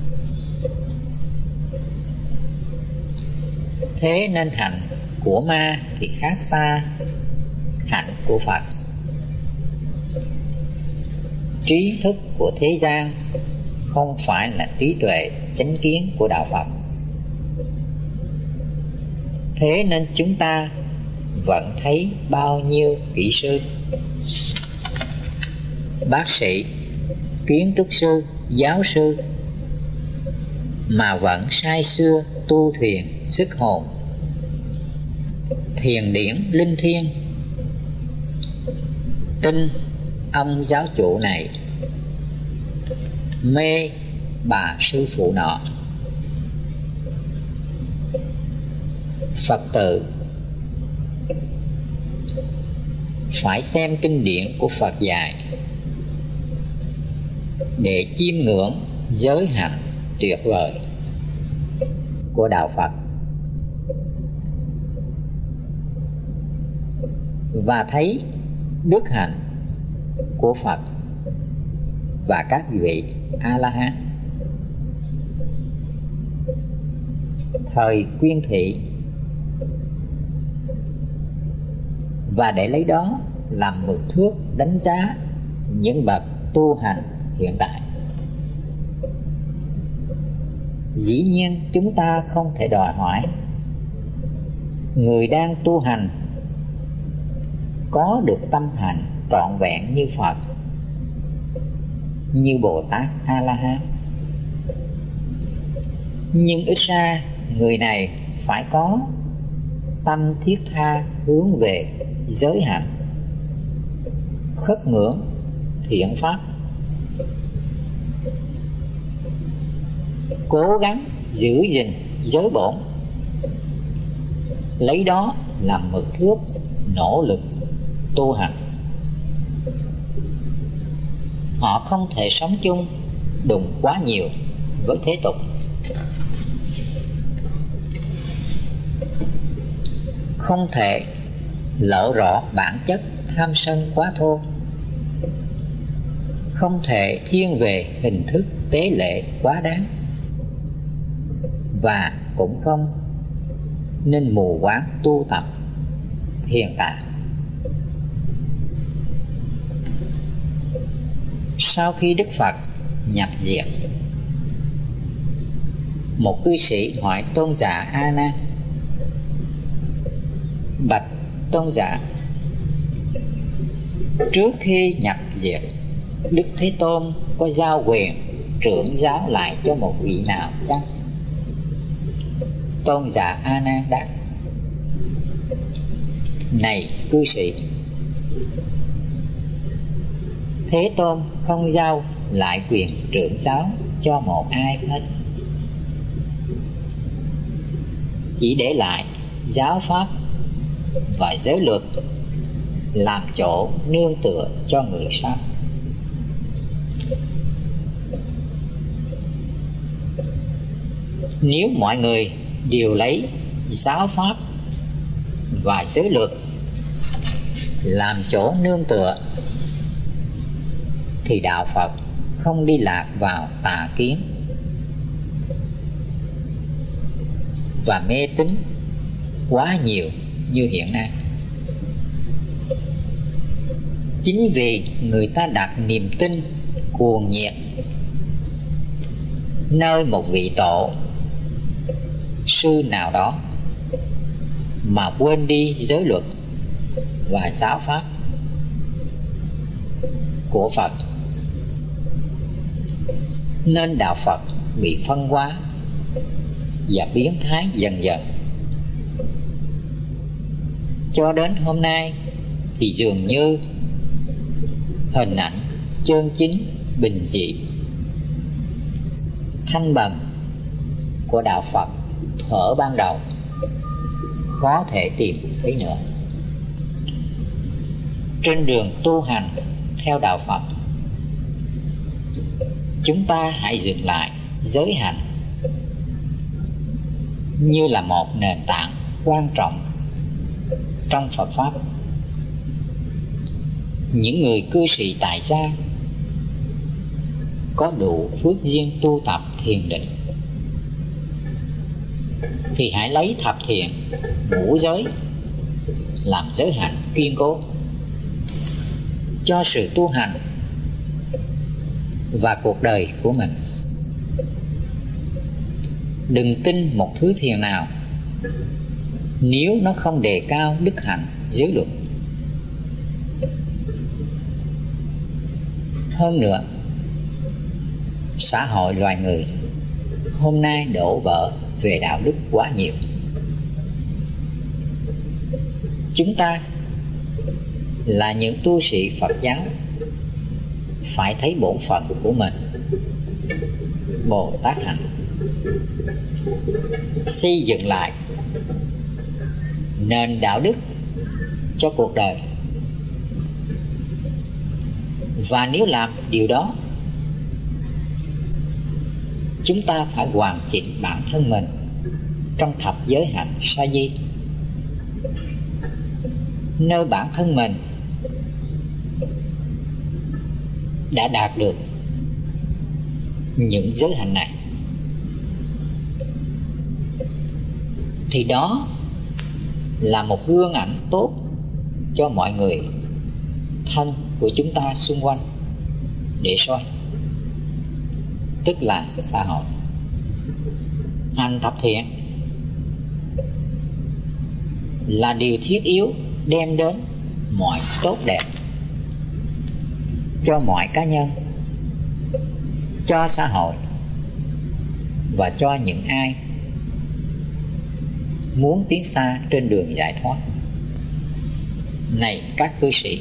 Speaker 1: Thế nên hạnh của ma thì khác xa hạnh của Phật. Trí thức của thế gian không phải là trí tuệ chánh kiến của đạo Phật. Thế nên chúng ta vẫn thấy bao nhiêu kỹ sư, bác sĩ, kiến trúc sư, giáo sư mà vẫn say sưa tu thuyền sức hồn, thiền điển linh thiêng, tin ông giáo chủ này, mê bà sư phụ nọ. Phật tử phải xem kinh điển của Phật dạy để chiêm ngưỡng giới hạnh tuyệt vời của đạo Phật, và thấy đức hạnh của Phật và các vị A-la-hán. Thời Quyên Thị, và để lấy đó làm mực thước đánh giá những bậc tu hành hiện tại. Dĩ nhiên chúng ta không thể đòi hỏi người đang tu hành có được tâm hành trọn vẹn như Phật, như Bồ Tát A-la-hán. Nhưng ít ra người này phải có tâm thiết tha hướng về giới hạnh, khất ngưỡng thiện pháp, cố gắng giữ gìn giới bổn, lấy đó làm mực thước nỗ lực tu hành. Họ không thể sống chung đụng quá nhiều với thế tục, không thể lộ rõ bản chất tham sân quá thô, không thể thiên về hình thức tế lễ quá đáng, và cũng không nên mù quáng tu tập thiền tạng. Sau khi Đức Phật nhập diệt, một cư sĩ hỏi tôn giả A Nan: bạch tôn giả, trước khi nhập diệt, Đức Thế Tôn có giao quyền trưởng giáo lại cho một vị nào chăng? Tôn giả A Nan đáp: này cư sĩ, Thế Tôn không giao lại quyền trưởng giáo cho một ai hết, chỉ để lại giáo pháp và giới luật làm chỗ nương tựa cho người sau. Nếu mọi người đều lấy giáo pháp và giới luật làm chỗ nương tựa, thì đạo Phật không đi lạc vào tà kiến và mê tín quá nhiều như hiện nay. Chính vì người ta đặt niềm tin cuồng nhiệt nơi một vị tổ sư nào đó mà quên đi giới luật và giáo pháp của Phật, nên đạo Phật bị phân hóa và biến thái dần dần. Cho đến hôm nay thì dường như hình ảnh chân chính, bình dị, thanh bần của đạo Phật thuở ban đầu khó thể tìm thấy nữa. Trên đường tu hành theo đạo Phật, chúng ta hãy dừng lại giới hạnh như là một nền tảng quan trọng trong Phật Pháp. Những người cư sĩ tại gia có đủ phước duyên tu tập thiền định thì hãy lấy thập thiện ngũ giới làm giới hạnh kiên cố cho sự tu hành và cuộc đời của mình. Đừng tin một thứ thiền nào nếu nó không đề cao đức hạnh giới luật. Hơn nữa, xã hội loài người hôm nay đổ vỡ về đạo đức quá nhiều. Chúng ta là những tu sĩ Phật giáo phải thấy bổn phận của mình, Bồ Tát hạnh, xây dựng lại nền đạo đức cho cuộc đời. Và nếu làm điều đó, chúng ta phải hoàn chỉnh bản thân mình trong thập giới hạnh sa di, nơi bản thân mình đã đạt được những giới hạnh này, thì đó là một gương ảnh tốt cho mọi người thân của chúng ta xung quanh để soi, tức là xã hội. Hành thập thiện là điều thiết yếu đem đến mọi tốt đẹp cho mọi cá nhân cho xã hội và cho những ai muốn tiến xa trên đường giải thoát. Này các cư sĩ,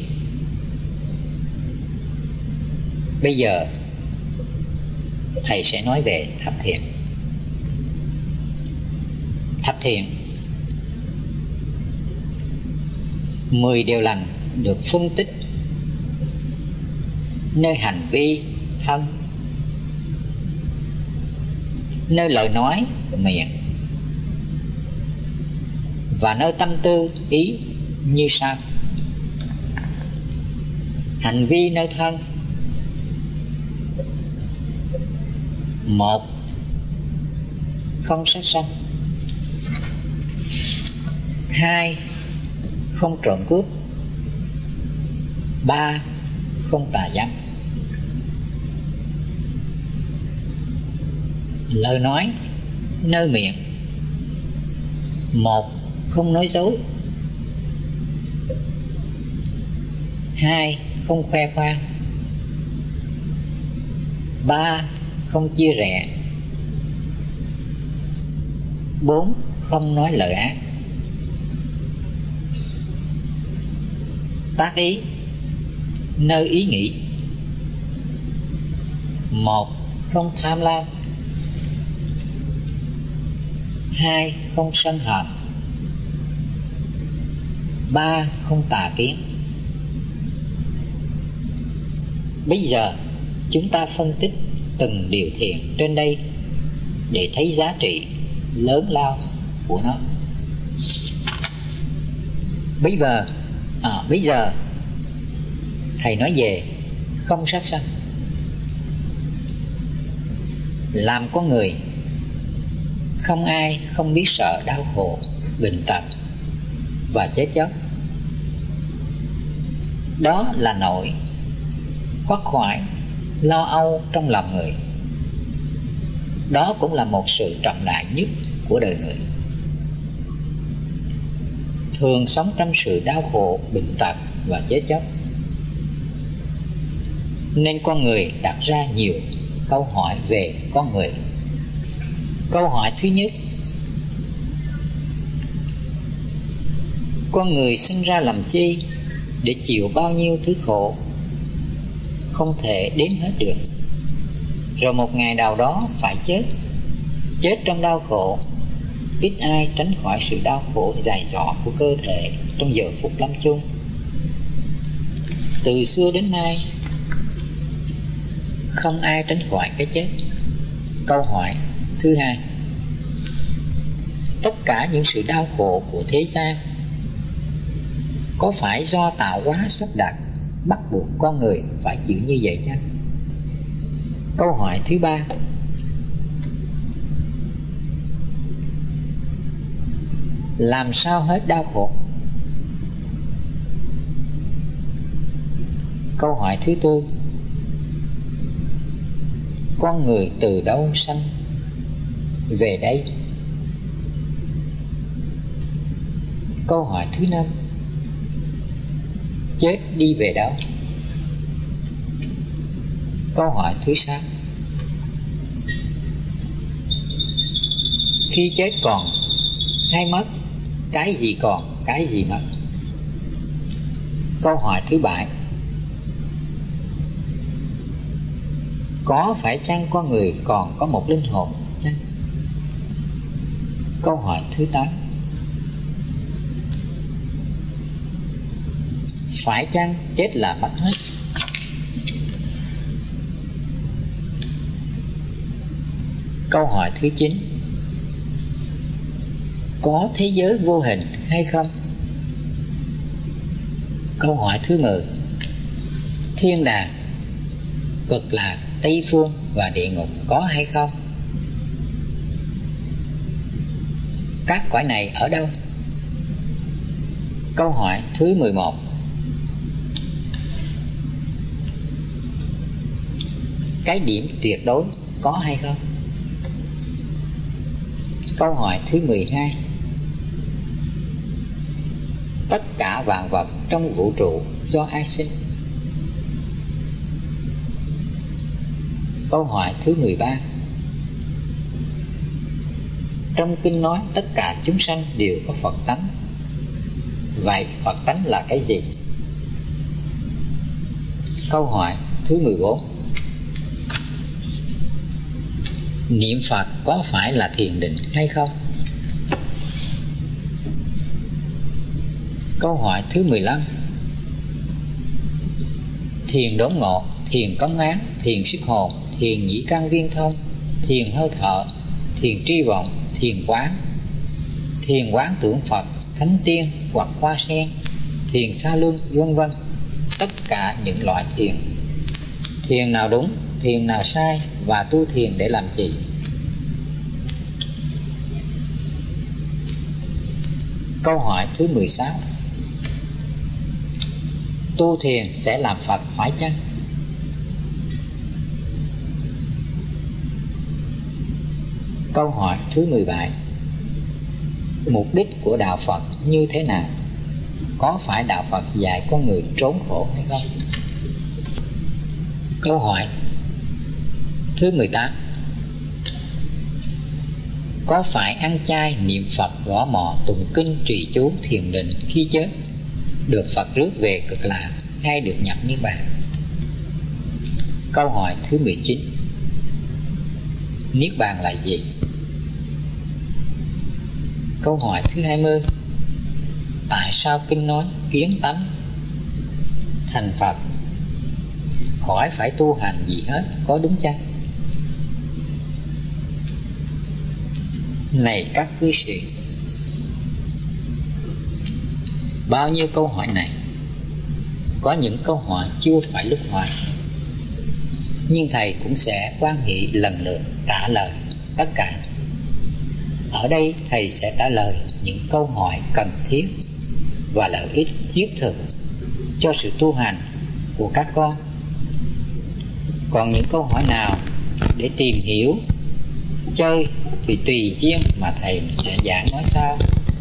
Speaker 1: bây giờ thầy sẽ nói về thập thiện. Thập thiện, mười điều lành được phân tích nơi hành vi thân, nơi lời nói miệng và nơi tâm tư ý như sau. Hành vi nơi thân: một, không sát sanh; hai, không trộm cướp; ba, không tà dâm. Lời nói nơi miệng: một, không nói dối; hai, không khoe khoang; ba, không chia rẽ; bốn, không nói lời ác. Tác ý nơi ý nghĩ: một, không tham lam; hai, không sân hận; ba, không tà kiến. Bây giờ chúng ta phân tích từng điều thiện trên đây để thấy giá trị lớn lao của nó. Bây giờ, à, bây giờ thầy nói về không sát sanh. Làm con người, không ai không biết sợ đau khổ, bệnh tật và chết chóc. Đó là nỗi khoác khoải, lo âu trong lòng người. Đó cũng là một sự trọng đại nhất của đời người. Thường sống trong sự đau khổ, bệnh tật và chết chóc, nên con người đặt ra nhiều câu hỏi về con người. Câu hỏi thứ nhất: con người sinh ra làm chi để chịu bao nhiêu thứ khổ không thể đếm hết được, rồi một ngày nào đó phải chết. Chết trong đau khổ, ít ai tránh khỏi sự đau khổ dày dò của cơ thể trong giờ phút lâm chung. Từ xưa đến nay, không ai tránh khỏi cái chết. Câu hỏi thứ hai: tất cả những sự đau khổ của thế gian có phải do tạo hóa sắp đặt bắt buộc con người phải chịu như vậy chăng? Câu hỏi thứ ba: làm sao hết đau khổ? Câu hỏi thứ tư: con người từ đâu sanh về đây? Câu hỏi thứ năm: chết đi về đâu? Câu hỏi thứ sáu: khi chết còn hay mất, cái gì còn, cái gì mất? Câu hỏi thứ bảy: có phải chăng con người còn có một linh hồn chăng? Câu hỏi thứ tám: phải chăng chết là mất hết? Câu hỏi thứ chín: có thế giới vô hình hay không? Câu hỏi thứ mười: thiên đàng, cực lạc, tây phương và địa ngục có hay không? Các cõi này ở đâu? Câu hỏi thứ mười một: cái điểm tuyệt đối có hay không? Câu hỏi thứ mười hai: tất cả vạn vật trong vũ trụ do ai sinh? Câu hỏi thứ mười ba. Trong kinh nói tất cả chúng sanh đều có Phật tánh. Vậy Phật tánh là cái gì? Câu hỏi thứ mười bốn. Niệm Phật có phải là thiền định hay không? Câu hỏi thứ mười lăm. Thiền đốn ngộ, thiền cống án, thiền xuất hồn, thiền nhĩ căn viên thông, thiền hơi thở, thiền tri vọng, thiền quán, thiền quán tưởng Phật, thánh tiên hoặc hoa sen, thiền xa luân, vân vân. Tất cả những loại thiền, thiền nào đúng, thiền nào sai, và tu thiền để làm gì? Câu hỏi thứ mười sáu. Tu thiền sẽ làm Phật phải chăng? Câu hỏi thứ mười bảy. Mục đích của đạo Phật như thế nào? Có phải đạo Phật dạy con người trốn khổ hay không? Câu hỏi thứ mười tám. Có phải ăn chay, niệm Phật, gõ mõ, tụng kinh, trì chú, thiền định khi chết được Phật rước về cực lạc hay được nhập niết bàn? Câu hỏi thứ mười chín. Niết bàn là gì? Câu hỏi thứ hai mươi. Tại sao kinh nói kiến tánh thành Phật khỏi phải tu hành gì hết, có đúng chăng? Này các cư sĩ, bao nhiêu câu hỏi này, có những câu hỏi chưa phải lúc hỏi, nhưng thầy cũng sẽ quan hệ lần lượt trả lời tất cả. Ở đây thầy sẽ trả lời những câu hỏi cần thiết và lợi ích thiết thực cho sự tu hành của các con. Còn những câu hỏi nào để tìm hiểu, chơi thì tùy duyên mà thầy sẽ giảng nói sau.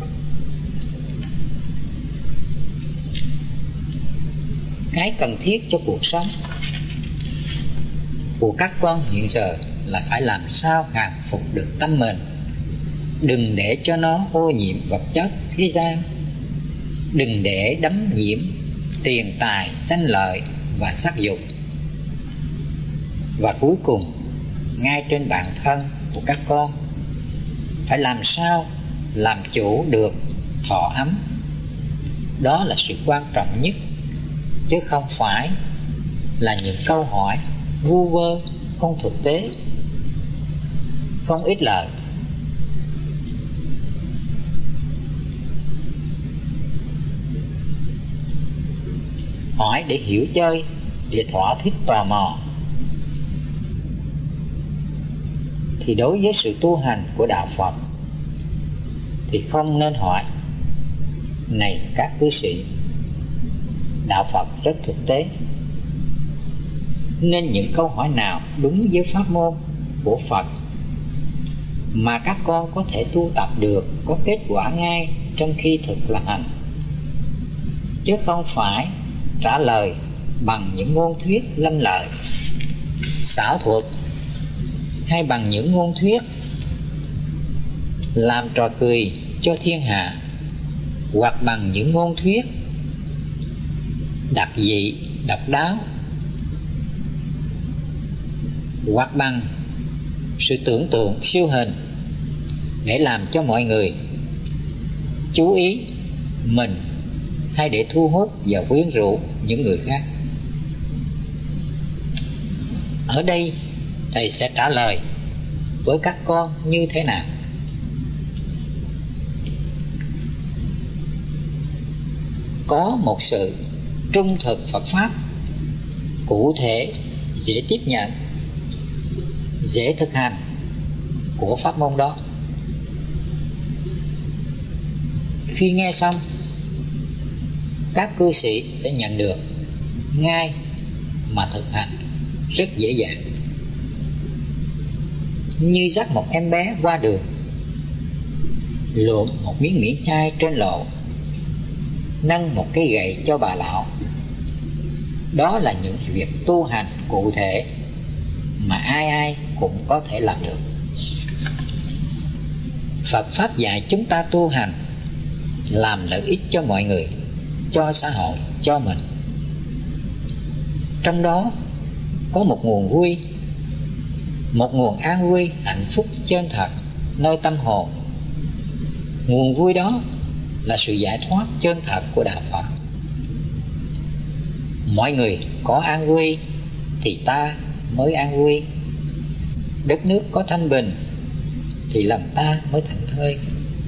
Speaker 1: Cái cần thiết cho cuộc sống của các con hiện giờ là phải làm sao hàng phục được tâm mình, đừng để cho nó ô nhiễm vật chất thế gian, đừng để đắm nhiễm tiền tài, danh lợi và sắc dục. Và cuối cùng, ngay trên bản thân của các con, phải làm sao làm chủ được thọ ấm. Đó là sự quan trọng nhất, chứ không phải là những câu hỏi vu vơ, không thực tế, không ích lợi. Hỏi để hiểu chơi, để thỏa thích tò mò, thì đối với sự tu hành của đạo Phật thì không nên hỏi. Này các cư sĩ, đạo Phật rất thực tế, nên những câu hỏi nào đúng với pháp môn của Phật mà các con có thể tu tập được, có kết quả ngay trong khi thực là hành, chứ không phải trả lời bằng những ngôn thuyết lanh lợi, xảo thuật, hay bằng những ngôn thuyết làm trò cười cho thiên hạ, hoặc bằng những ngôn thuyết đặc dị, độc đáo, hoặc bằng sự tưởng tượng siêu hình để làm cho mọi người chú ý mình, hay để thu hút và quyến rũ những người khác. Ở đây thầy sẽ trả lời với các con như thế nào. Có một sự trung thực Phật Pháp cụ thể, dễ tiếp nhận, dễ thực hành của pháp môn đó. Khi nghe xong, các cư sĩ sẽ nhận được ngay mà thực hành rất dễ dàng, như dắt một em bé qua đường, lượm một miếng miễn chai trên lộ, nâng một cây gậy cho bà lão. Đó là những việc tu hành cụ thể mà ai ai cũng có thể làm được. Phật Pháp dạy chúng ta tu hành làm lợi ích cho mọi người, cho xã hội, cho mình. Trong đó có một nguồn vui, một nguồn an vui, hạnh phúc chân thật nơi tâm hồn. Nguồn vui đó là sự giải thoát chân thật của đạo Phật. Mọi người có an vui thì ta mới an vui. Đất nước có thanh bình thì lòng ta mới thảnh thơi.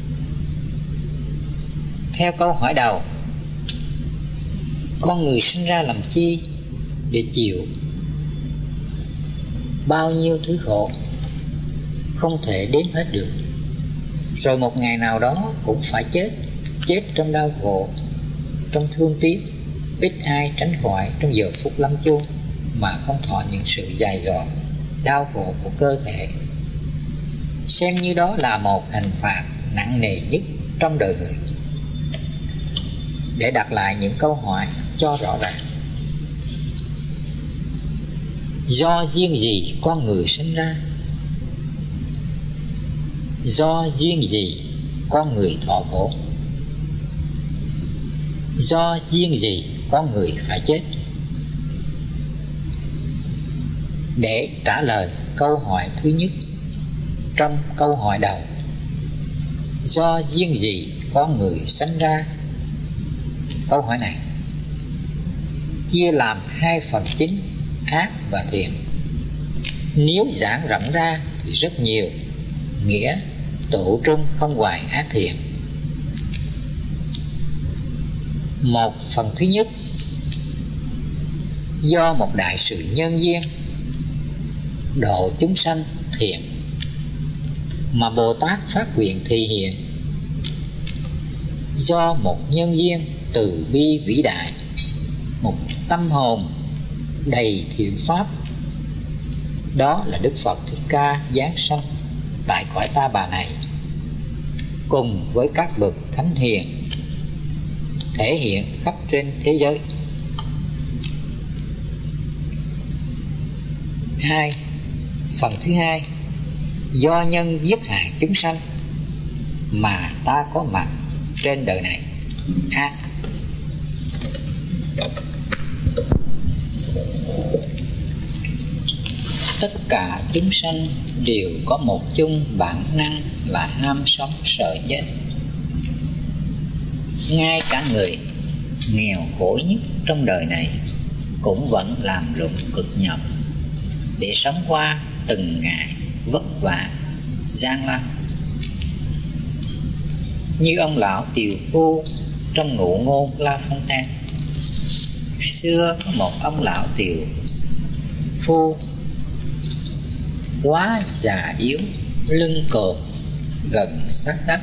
Speaker 1: Theo câu hỏi đầu, con người sinh ra làm chi để chịu bao nhiêu thứ khổ không thể đếm hết được, rồi một ngày nào đó cũng phải chết. Chết trong đau khổ, trong thương tiếc, ít ai tránh khỏi trong giờ phút lâm chung mà không thọ những sự dày dò, đau khổ của cơ thể. Xem như đó là một hình phạt nặng nề nhất trong đời người. Để đặt lại những câu hỏi cho rõ ràng: do duyên gì con người sinh ra? Do duyên gì con người thọ khổ? Do duyên gì con người phải chết? Để trả lời câu hỏi thứ nhất trong câu hỏi đầu, do duyên gì con người sinh ra, câu hỏi này chia làm hai phần chính, ác và thiện. Nếu giảng rộng ra thì rất nhiều, nghĩa tụ trung không hoài ác thiện. Một phần thứ nhất, do một đại sự nhân duyên độ chúng sanh thiện mà Bồ Tát phát nguyện thị hiện. Do một nhân duyên từ bi vĩ đại, một tâm hồn đầy thiện pháp, đó là Đức Phật Thích Ca giáng sanh tại cõi ta bà này cùng với các bậc thánh hiền thể hiện khắp trên thế giới. Hai, phần thứ hai, do nhân giết hại chúng sanh mà ta có mặt trên đời này. A. Tất cả chúng sanh đều có một chung bản năng là ham sống sợ chết. Ngay cả người nghèo khổ nhất trong đời này cũng vẫn làm lụng cực nhọc để sống qua từng ngày vất vả gian lao. Như ông lão tiều phu trong Ngụ Ngôn La Fontaine. Xưa có một ông lão tiều phu quá già yếu, lưng còm, gần sát đất.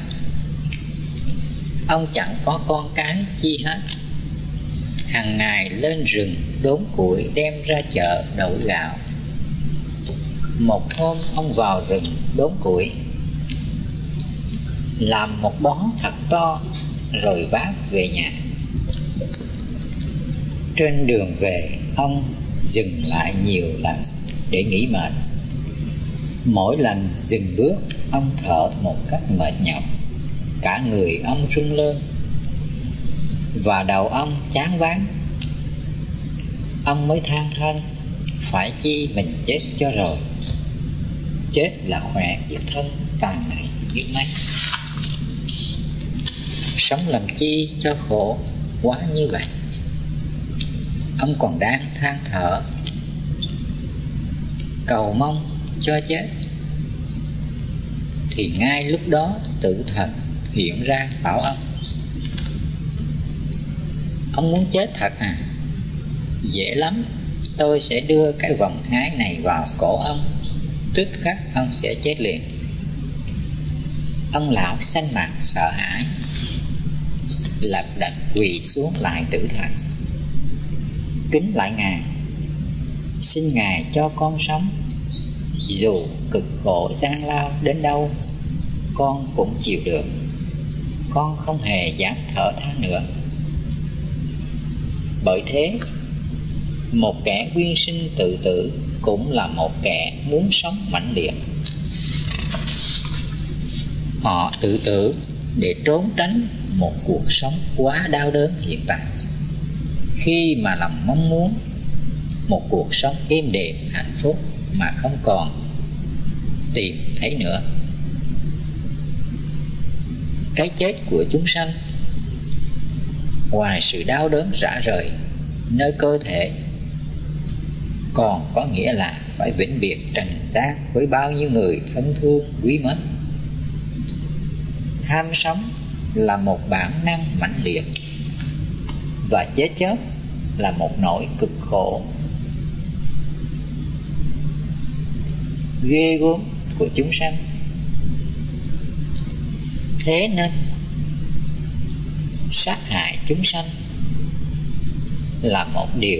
Speaker 1: Ông chẳng có con cái chi hết. Hàng ngày lên rừng đốn củi đem ra chợ đậu gạo. Một hôm ông vào rừng đốn củi, làm một bó thật to rồi vác về nhà. Trên đường về, ông dừng lại nhiều lần để nghỉ mệt. Mỗi lần dừng bước, ông thở một cách mệt nhọc, cả người ông rung lên và đầu ông chán váng. Ông mới than thân, phải chi mình chết cho rồi. Chết là khỏe chứ thân càng ngày biết mấy. Sống làm chi cho khổ quá như vậy. Ông còn đang than thở cầu mong cho chết, thì ngay lúc đó tử thần hiện ra bảo ông: ông muốn chết thật à? Dễ lắm, tôi sẽ đưa cái vòng hái này vào cổ ông, tức khắc ông sẽ chết liền. Ông lão xanh mặt sợ hãi, lật đật quỳ xuống lại tử thần, kính lại ngài: xin ngài cho con sống, dù cực khổ gian lao đến đâu con cũng chịu được. Con không hề dám thở than nữa. Bởi thế Một kẻ quyên sinh tự tử cũng là một kẻ muốn sống mãnh liệt. Họ tự tử để trốn tránh một cuộc sống quá đau đớn hiện tại, khi mà lòng mong muốn một cuộc sống êm đềm hạnh phúc mà không còn tìm thấy nữa. Cái chết của chúng sanh, ngoài sự đau đớn rã rời nơi cơ thể, còn có nghĩa là phải vĩnh biệt trần gian với bao nhiêu người thân thương quý mến. Ham sống là một bản năng mãnh liệt, và chết chóc là một nỗi cực khổ ghê gớm của chúng sanh. Thế nên sát hại chúng sanh là một điều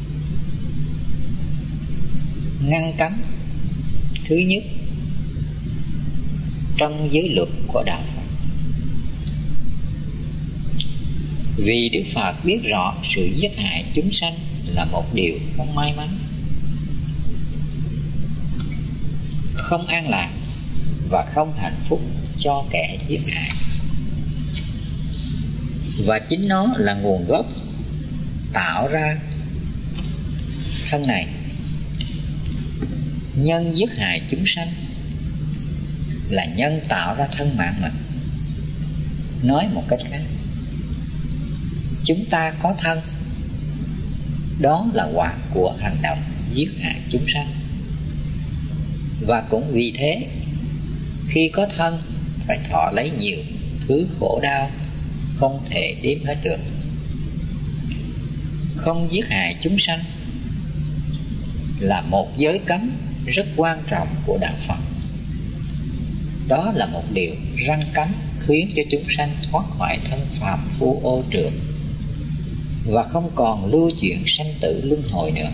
Speaker 1: ngăn cấm thứ nhất trong giới luật của đạo Phật. Vì Đức Phật biết rõ sự giết hại chúng sanh là một điều không may mắn, không an lạc và không hạnh phúc cho kẻ giết hại, và chính nó là nguồn gốc tạo ra thân này. Nhân giết hại chúng sanh là nhân tạo ra thân mạng mình. Nói một cách khác, chúng ta có thân, đó là quả của hành động giết hại chúng sanh. Và cũng vì thế, khi có thân phải thọ lấy nhiều thứ khổ đau không thể đếm hết được. Không giết hại chúng sanh là một giới cấm rất quan trọng của đạo Phật. Đó là một điều răn cấm khiến cho chúng sanh thoát khỏi thân phàm phu ô trượt và không còn lưu chuyển sanh tử luân hồi nữa.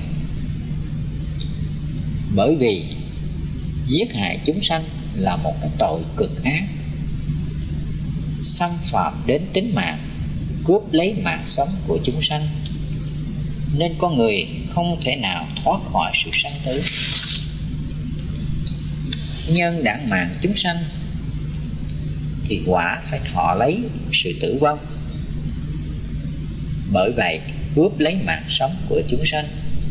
Speaker 1: Bởi vì giết hại chúng sanh là một cái tội cực ác, xâm phạm đến tính mạng, cướp lấy mạng sống của chúng sanh, nên con người không thể nào thoát khỏi sự sanh tử. Nhân đãng mạng chúng sanh thì quả phải thọ lấy sự tử vong. Bởi vậy cướp lấy mạng sống của chúng sanh,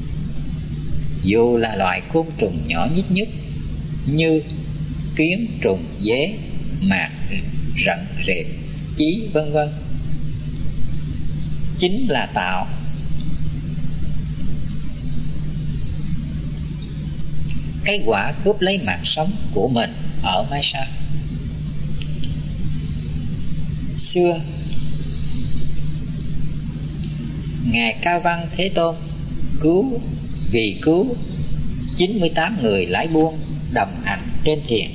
Speaker 1: dù là loại côn trùng nhỏ nhít nhất như kiến, trùng, dế, mạc, rận, rệp, chí, vân vân, chính là tạo cái quả cướp lấy mạng sống của mình ở mai sau. Xưa Ngài Cao Văn Thế Tôn cứu vì cứu chín mươi tám người lái buôn đồng hành trên thuyền.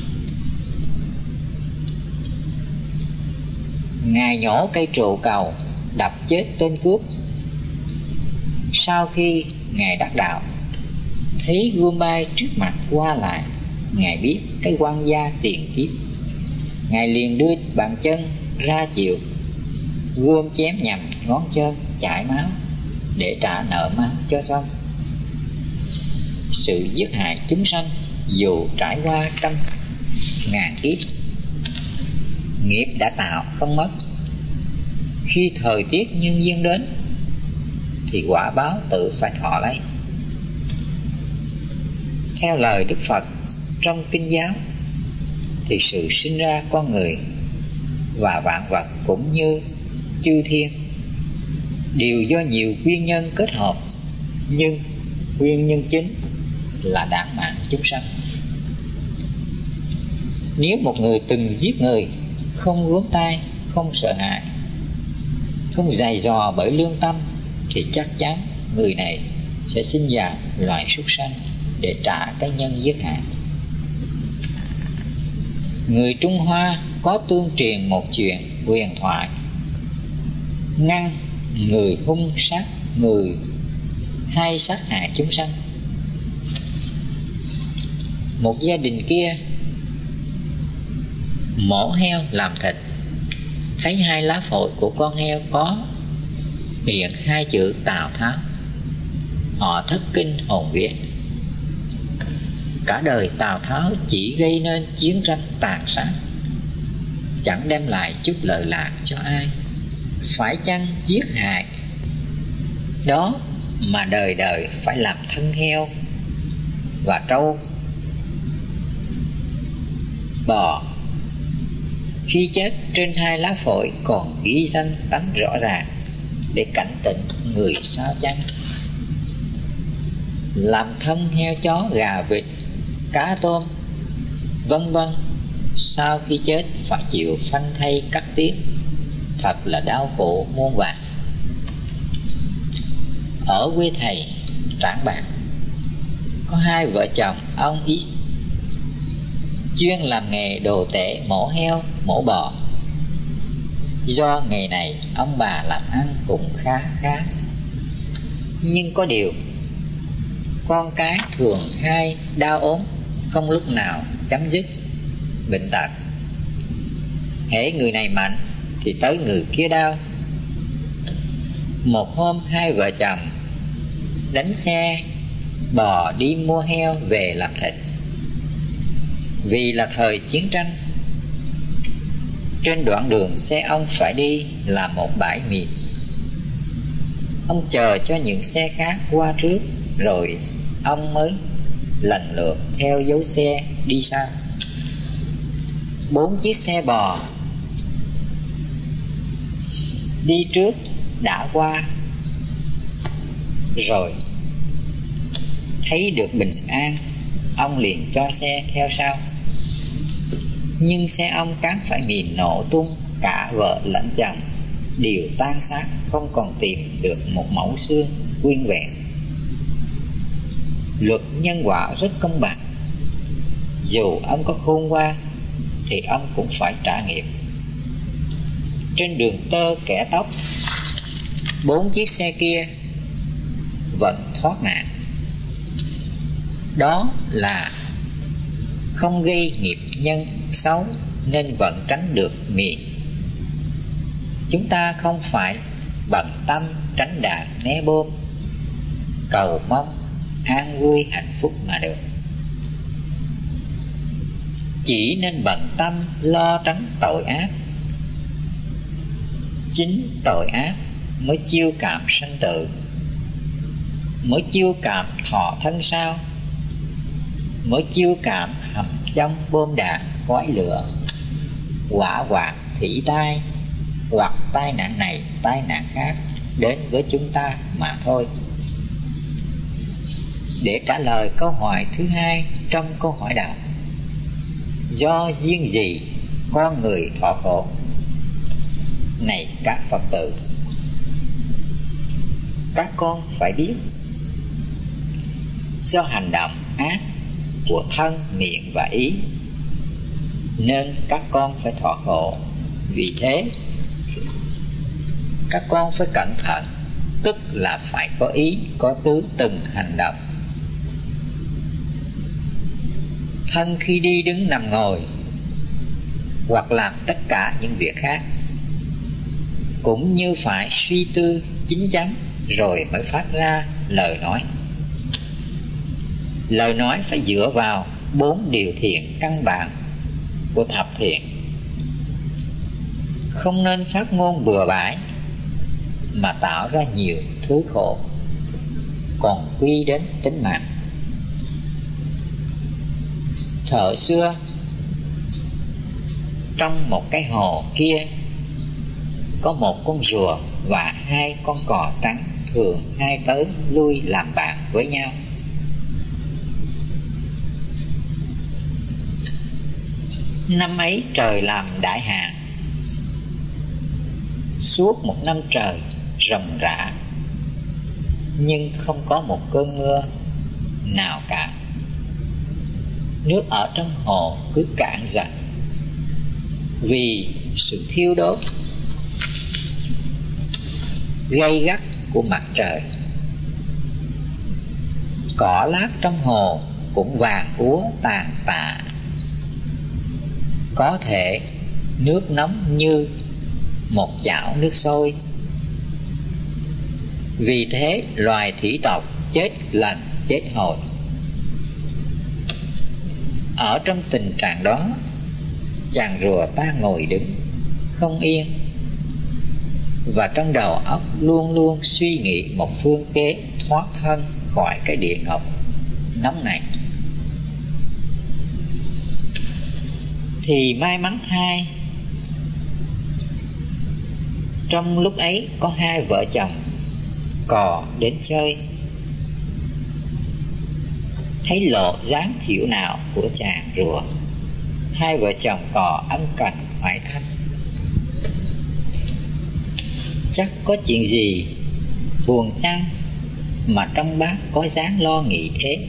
Speaker 1: Ngài nhổ cây trụ cầu đập chết tên cướp. Sau khi Ngài đắc đạo, thấy gươm bay trước mặt qua lại, Ngài biết cái quan gia tiền kiếp. Ngài liền đưa bàn chân ra chịu gươm chém nhằm ngón chân chảy máu để trả nợ máu cho xong. Sự giết hại chúng sanh dù trải qua trăm ngàn kiếp, nghiệp đã tạo không mất. Khi thời tiết nhân duyên đến thì quả báo tự phải thọ lấy. Theo lời Đức Phật trong Kinh giáo thì sự sinh ra con người và vạn vật cũng như chư thiên đều do nhiều nguyên nhân kết hợp, nhưng nguyên nhân chính là đãng mạng chúng sanh. Nếu một người từng giết người, không gớm tay, không sợ hãi, không dày dò bởi lương tâm, thì chắc chắn người này sẽ sinh ra loài súc sanh để trả cái nhân giết hại. Người Trung Hoa có tương truyền một chuyện huyền thoại ngăn người hung sát người hay sát hại chúng sanh. Một gia đình kia mổ heo làm thịt, thấy hai lá phổi của con heo có hiện hai chữ Tào Tháo, họ thất kinh hồn vía. Cả đời Tào Tháo chỉ gây nên chiến tranh tàn sát, chẳng đem lại chút lợi lạc cho ai. Phải chăng giết hại đó mà đời đời phải làm thân heo và trâu bò? Khi chết, trên hai lá phổi còn ghi danh tánh rõ ràng để cảnh tỉnh người sao chăng? Làm thân heo chó gà vịt cá tôm vân vân, sau khi chết phải chịu phanh thây cắt tiết, thật là đau khổ muôn vàn. Ở quê thầy Trảng Bàng có hai vợ chồng ông X chuyên làm nghề đồ tể mổ heo mổ bò. Do nghề này ông bà làm ăn cũng khá khá, nhưng có điều con cái thường hay đau ốm, không lúc nào chấm dứt bệnh tật. hễ người này mạnh thì tới người kia đau. Một hôm hai vợ chồng đánh xe bò đi mua heo về làm thịt. Vì là thời chiến tranh, trên đoạn đường xe ông phải đi là một bãi miệt. Ông chờ cho những xe khác qua trước, rồi ông mới lần lượt theo dấu xe đi sau. Bốn chiếc xe bò đi trước đã qua, rồi thấy được bình an, ông liền cho xe theo sau. Nhưng xe ông cán phải mìn nổ tung, cả vợ lẫn chồng đều tan xác, không còn tìm được một mẩu xương nguyên vẹn. Luật nhân quả rất công bằng, dù ông có khôn ngoan thì ông cũng phải trả nghiệp. Trên đường tơ kẻ tóc, bốn chiếc xe kia vẫn thoát nạn. Đó là không gây nghiệp nhân xấu nên vẫn tránh được miền. Chúng ta không phải bận tâm tránh đạn né bom, cầu mong an vui hạnh phúc mà được. Chỉ nên bận tâm lo tránh tội ác. Chính tội ác mới chiêu cảm sanh tử, mới chiêu cảm thọ thân sao, mới chiêu cảm hầm trong bom đạn khói lửa, hỏa hoạn thủy tai hoặc tai nạn này tai nạn khác đến với chúng ta mà thôi. Để trả lời câu hỏi thứ hai trong câu hỏi đầu, do duyên gì con người thọ khổ? Này các Phật tử, các con phải biết, do hành động ác của thân, miệng và ý nên các con phải thọ khổ. Vì thế các con phải cẩn thận, tức là phải có ý, có tứ từng hành động. Thân khi đi đứng nằm ngồi hoặc làm tất cả những việc khác cũng như phải suy tư chín chắn rồi mới phát ra lời nói. Lời nói phải dựa vào bốn điều thiện căn bản của thập thiện. Không nên phát ngôn bừa bãi mà tạo ra nhiều thứ khổ, còn quy đến tính mạng. Thời xưa, trong một cái hồ kia có một con rùa và hai con cò trắng thường hay tới lui làm bạn với nhau. Năm ấy trời làm đại hạn, suốt một năm trời ròng rã, nhưng không có một cơn mưa nào cả. Nước ở trong hồ cứ cạn dần vì sự thiêu đốt gay gắt của mặt trời. Cỏ lát trong hồ cũng vàng úa tàn tạ, có thể nước nóng như một chảo nước sôi. Vì thế loài thủy tộc chết lần chết hồi. Ở trong tình trạng đó, chàng rùa ta ngồi đứng không yên, và trong đầu óc luôn luôn suy nghĩ một phương kế thoát thân khỏi cái địa ngục nóng này. Thì may mắn thay, trong lúc ấy có hai vợ chồng cò đến chơi. Thấy lộ dáng thiểu nào của chàng rùa, hai vợ chồng cò ân cần hỏi thăm: chắc có chuyện gì buồn chăng mà trong bác có dáng lo nghĩ thế?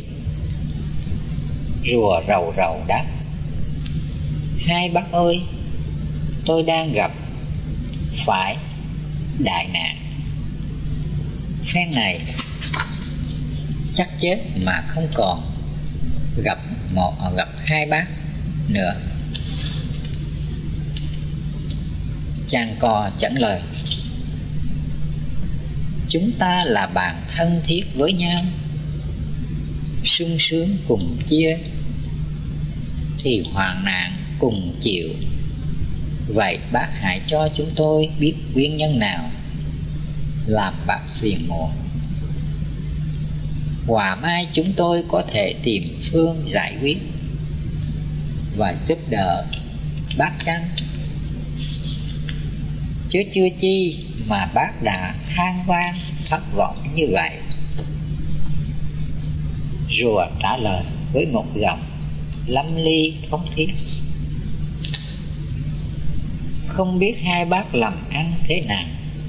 Speaker 1: Rùa rầu rầu đáp: hai bác ơi, tôi đang gặp phải đại nạn. Phen này chắc chết mà không còn gặp một gặp hai bác nữa. Chàng cò chẳng lời: chúng ta là bạn thân thiết với nhau, sung sướng cùng chia, thì hoạn nạn cùng chịu. Vậy bác hãy cho chúng tôi biết nguyên nhân nào làm bác phiền muộn, và mai chúng tôi có thể tìm phương giải quyết và giúp đỡ bác chăng? Chứ chưa chi mà bác đã than van thất vọng như vậy. Rùa trả lời với một giọng lâm ly thống thiết: không biết hai bác làm ăn thế nào,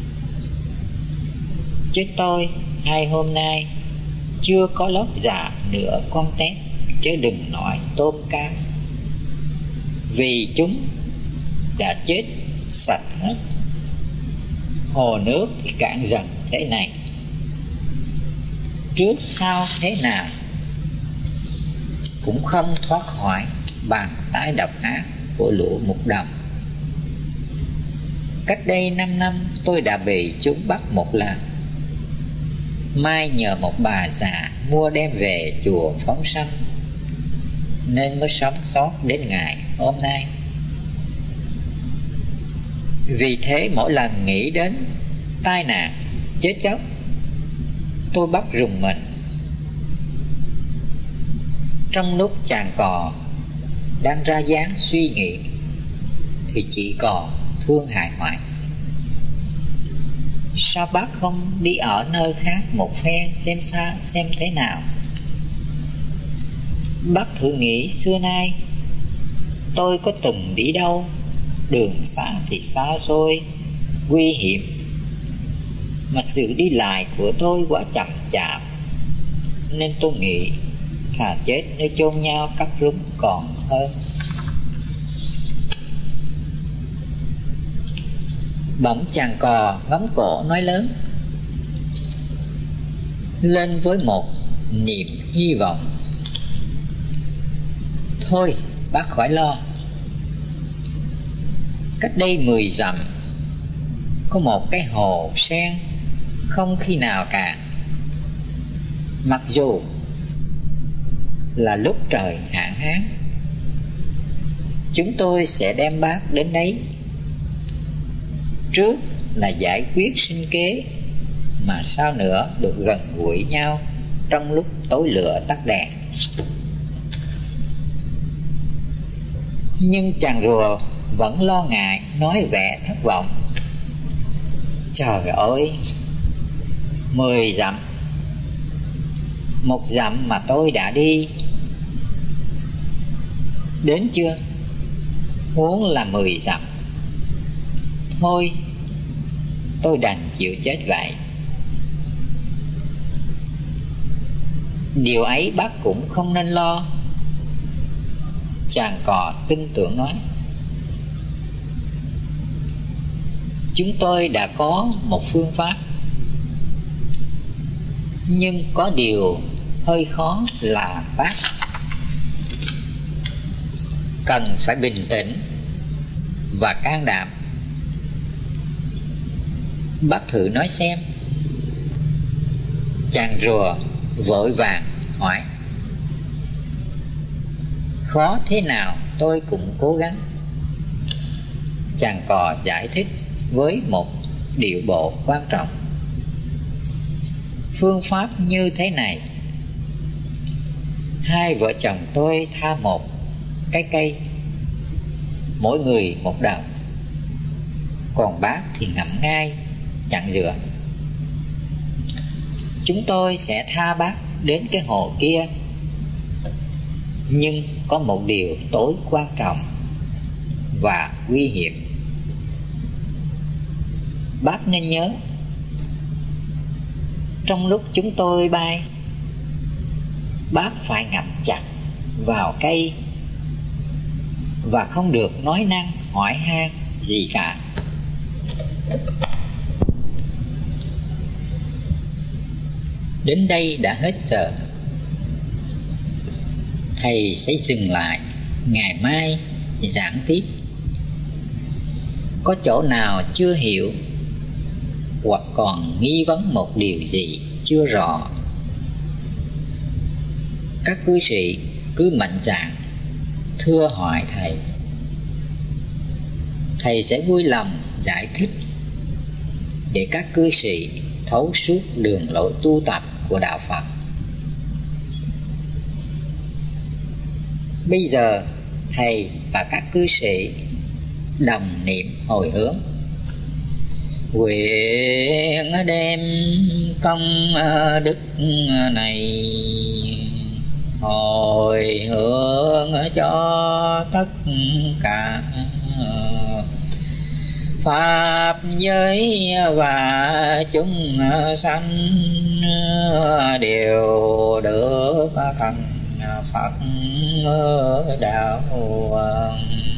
Speaker 1: chứ tôi hai hôm nay chưa có lót dạ nửa con tép, chứ đừng nói tôm cá, vì chúng đã chết sạch hết. Hồ nước thì cạn dần thế này, trước sau thế nào cũng không thoát khỏi bàn tay độc ác của lũ mục đồng. Cách đây năm năm tôi đã bị chúng bắt một lần, mai nhờ một bà già mua đem về chùa phóng sanh, nên mới sống sót đến ngày hôm nay. Vì thế mỗi lần nghĩ đến tai nạn chết chóc, tôi bắt rùng mình. Trong lúc chàng cò đang ra dáng suy nghĩ, thì chị cò thương hại hỏi: sao bác không đi ở nơi khác một phen xem xa xem thế nào? Bác thử nghĩ xưa nay tôi có từng đi đâu, đường xa thì xa xôi nguy hiểm, mà sự đi lại của tôi quá chậm chạp, nên tôi nghĩ thà chết nơi chôn nhau cắt rúng còn hơn. Bỗng chàng cò ngóng cổ nói lớn lên với một niềm hy vọng: thôi bác khỏi lo, cách đây mười dặm có một cái hồ sen không khi nào cạn. Mặc dù là lúc trời hạn hán, chúng tôi sẽ đem bác đến đấy, trước là giải quyết sinh kế, mà sau nữa được gần gũi nhau trong lúc tối lửa tắt đèn. Nhưng chàng rùa vẫn lo ngại, nói vẻ thất vọng: trời ơi, mười dặm, một dặm mà tôi đã đi đến chưa, huống là mười dặm. Thôi tôi đành chịu chết vậy. Điều ấy bác cũng không nên lo. Chàng cò tin tưởng nói: chúng tôi đã có một phương pháp, nhưng có điều hơi khó là bác cần phải bình tĩnh và can đảm. Bác thử nói xem. Chàng rùa vội vàng hỏi: khó thế nào tôi cũng cố gắng. Chàng cò giải thích với một điệu bộ quan trọng: phương pháp như thế này, hai vợ chồng tôi tha một cái cây, mỗi người một đầu, còn bác thì ngậm ngay chặn dừa. Chúng tôi sẽ tha bác đến cái hồ kia, nhưng có một điều tối quan trọng và nguy hiểm. Bác nên nhớ, trong lúc chúng tôi bay, bác phải ngậm chặt vào cây và không được nói năng hỏi han gì cả. Đến đây đã hết giờ. Thầy sẽ dừng lại, ngày mai giảng tiếp. Có chỗ nào chưa hiểu hoặc còn nghi vấn một điều gì chưa rõ, các cư sĩ cứ mạnh dạn thưa hỏi thầy. Thầy sẽ vui lòng giải thích để các cư sĩ thấu suốt đường lối tu tập của đạo Phật. Bây giờ thầy và các cư sĩ đồng niệm hồi hướng: nguyện đem công đức này hồi hướng cho tất cả pháp giới và chúng sanh đều được thành Phật đạo.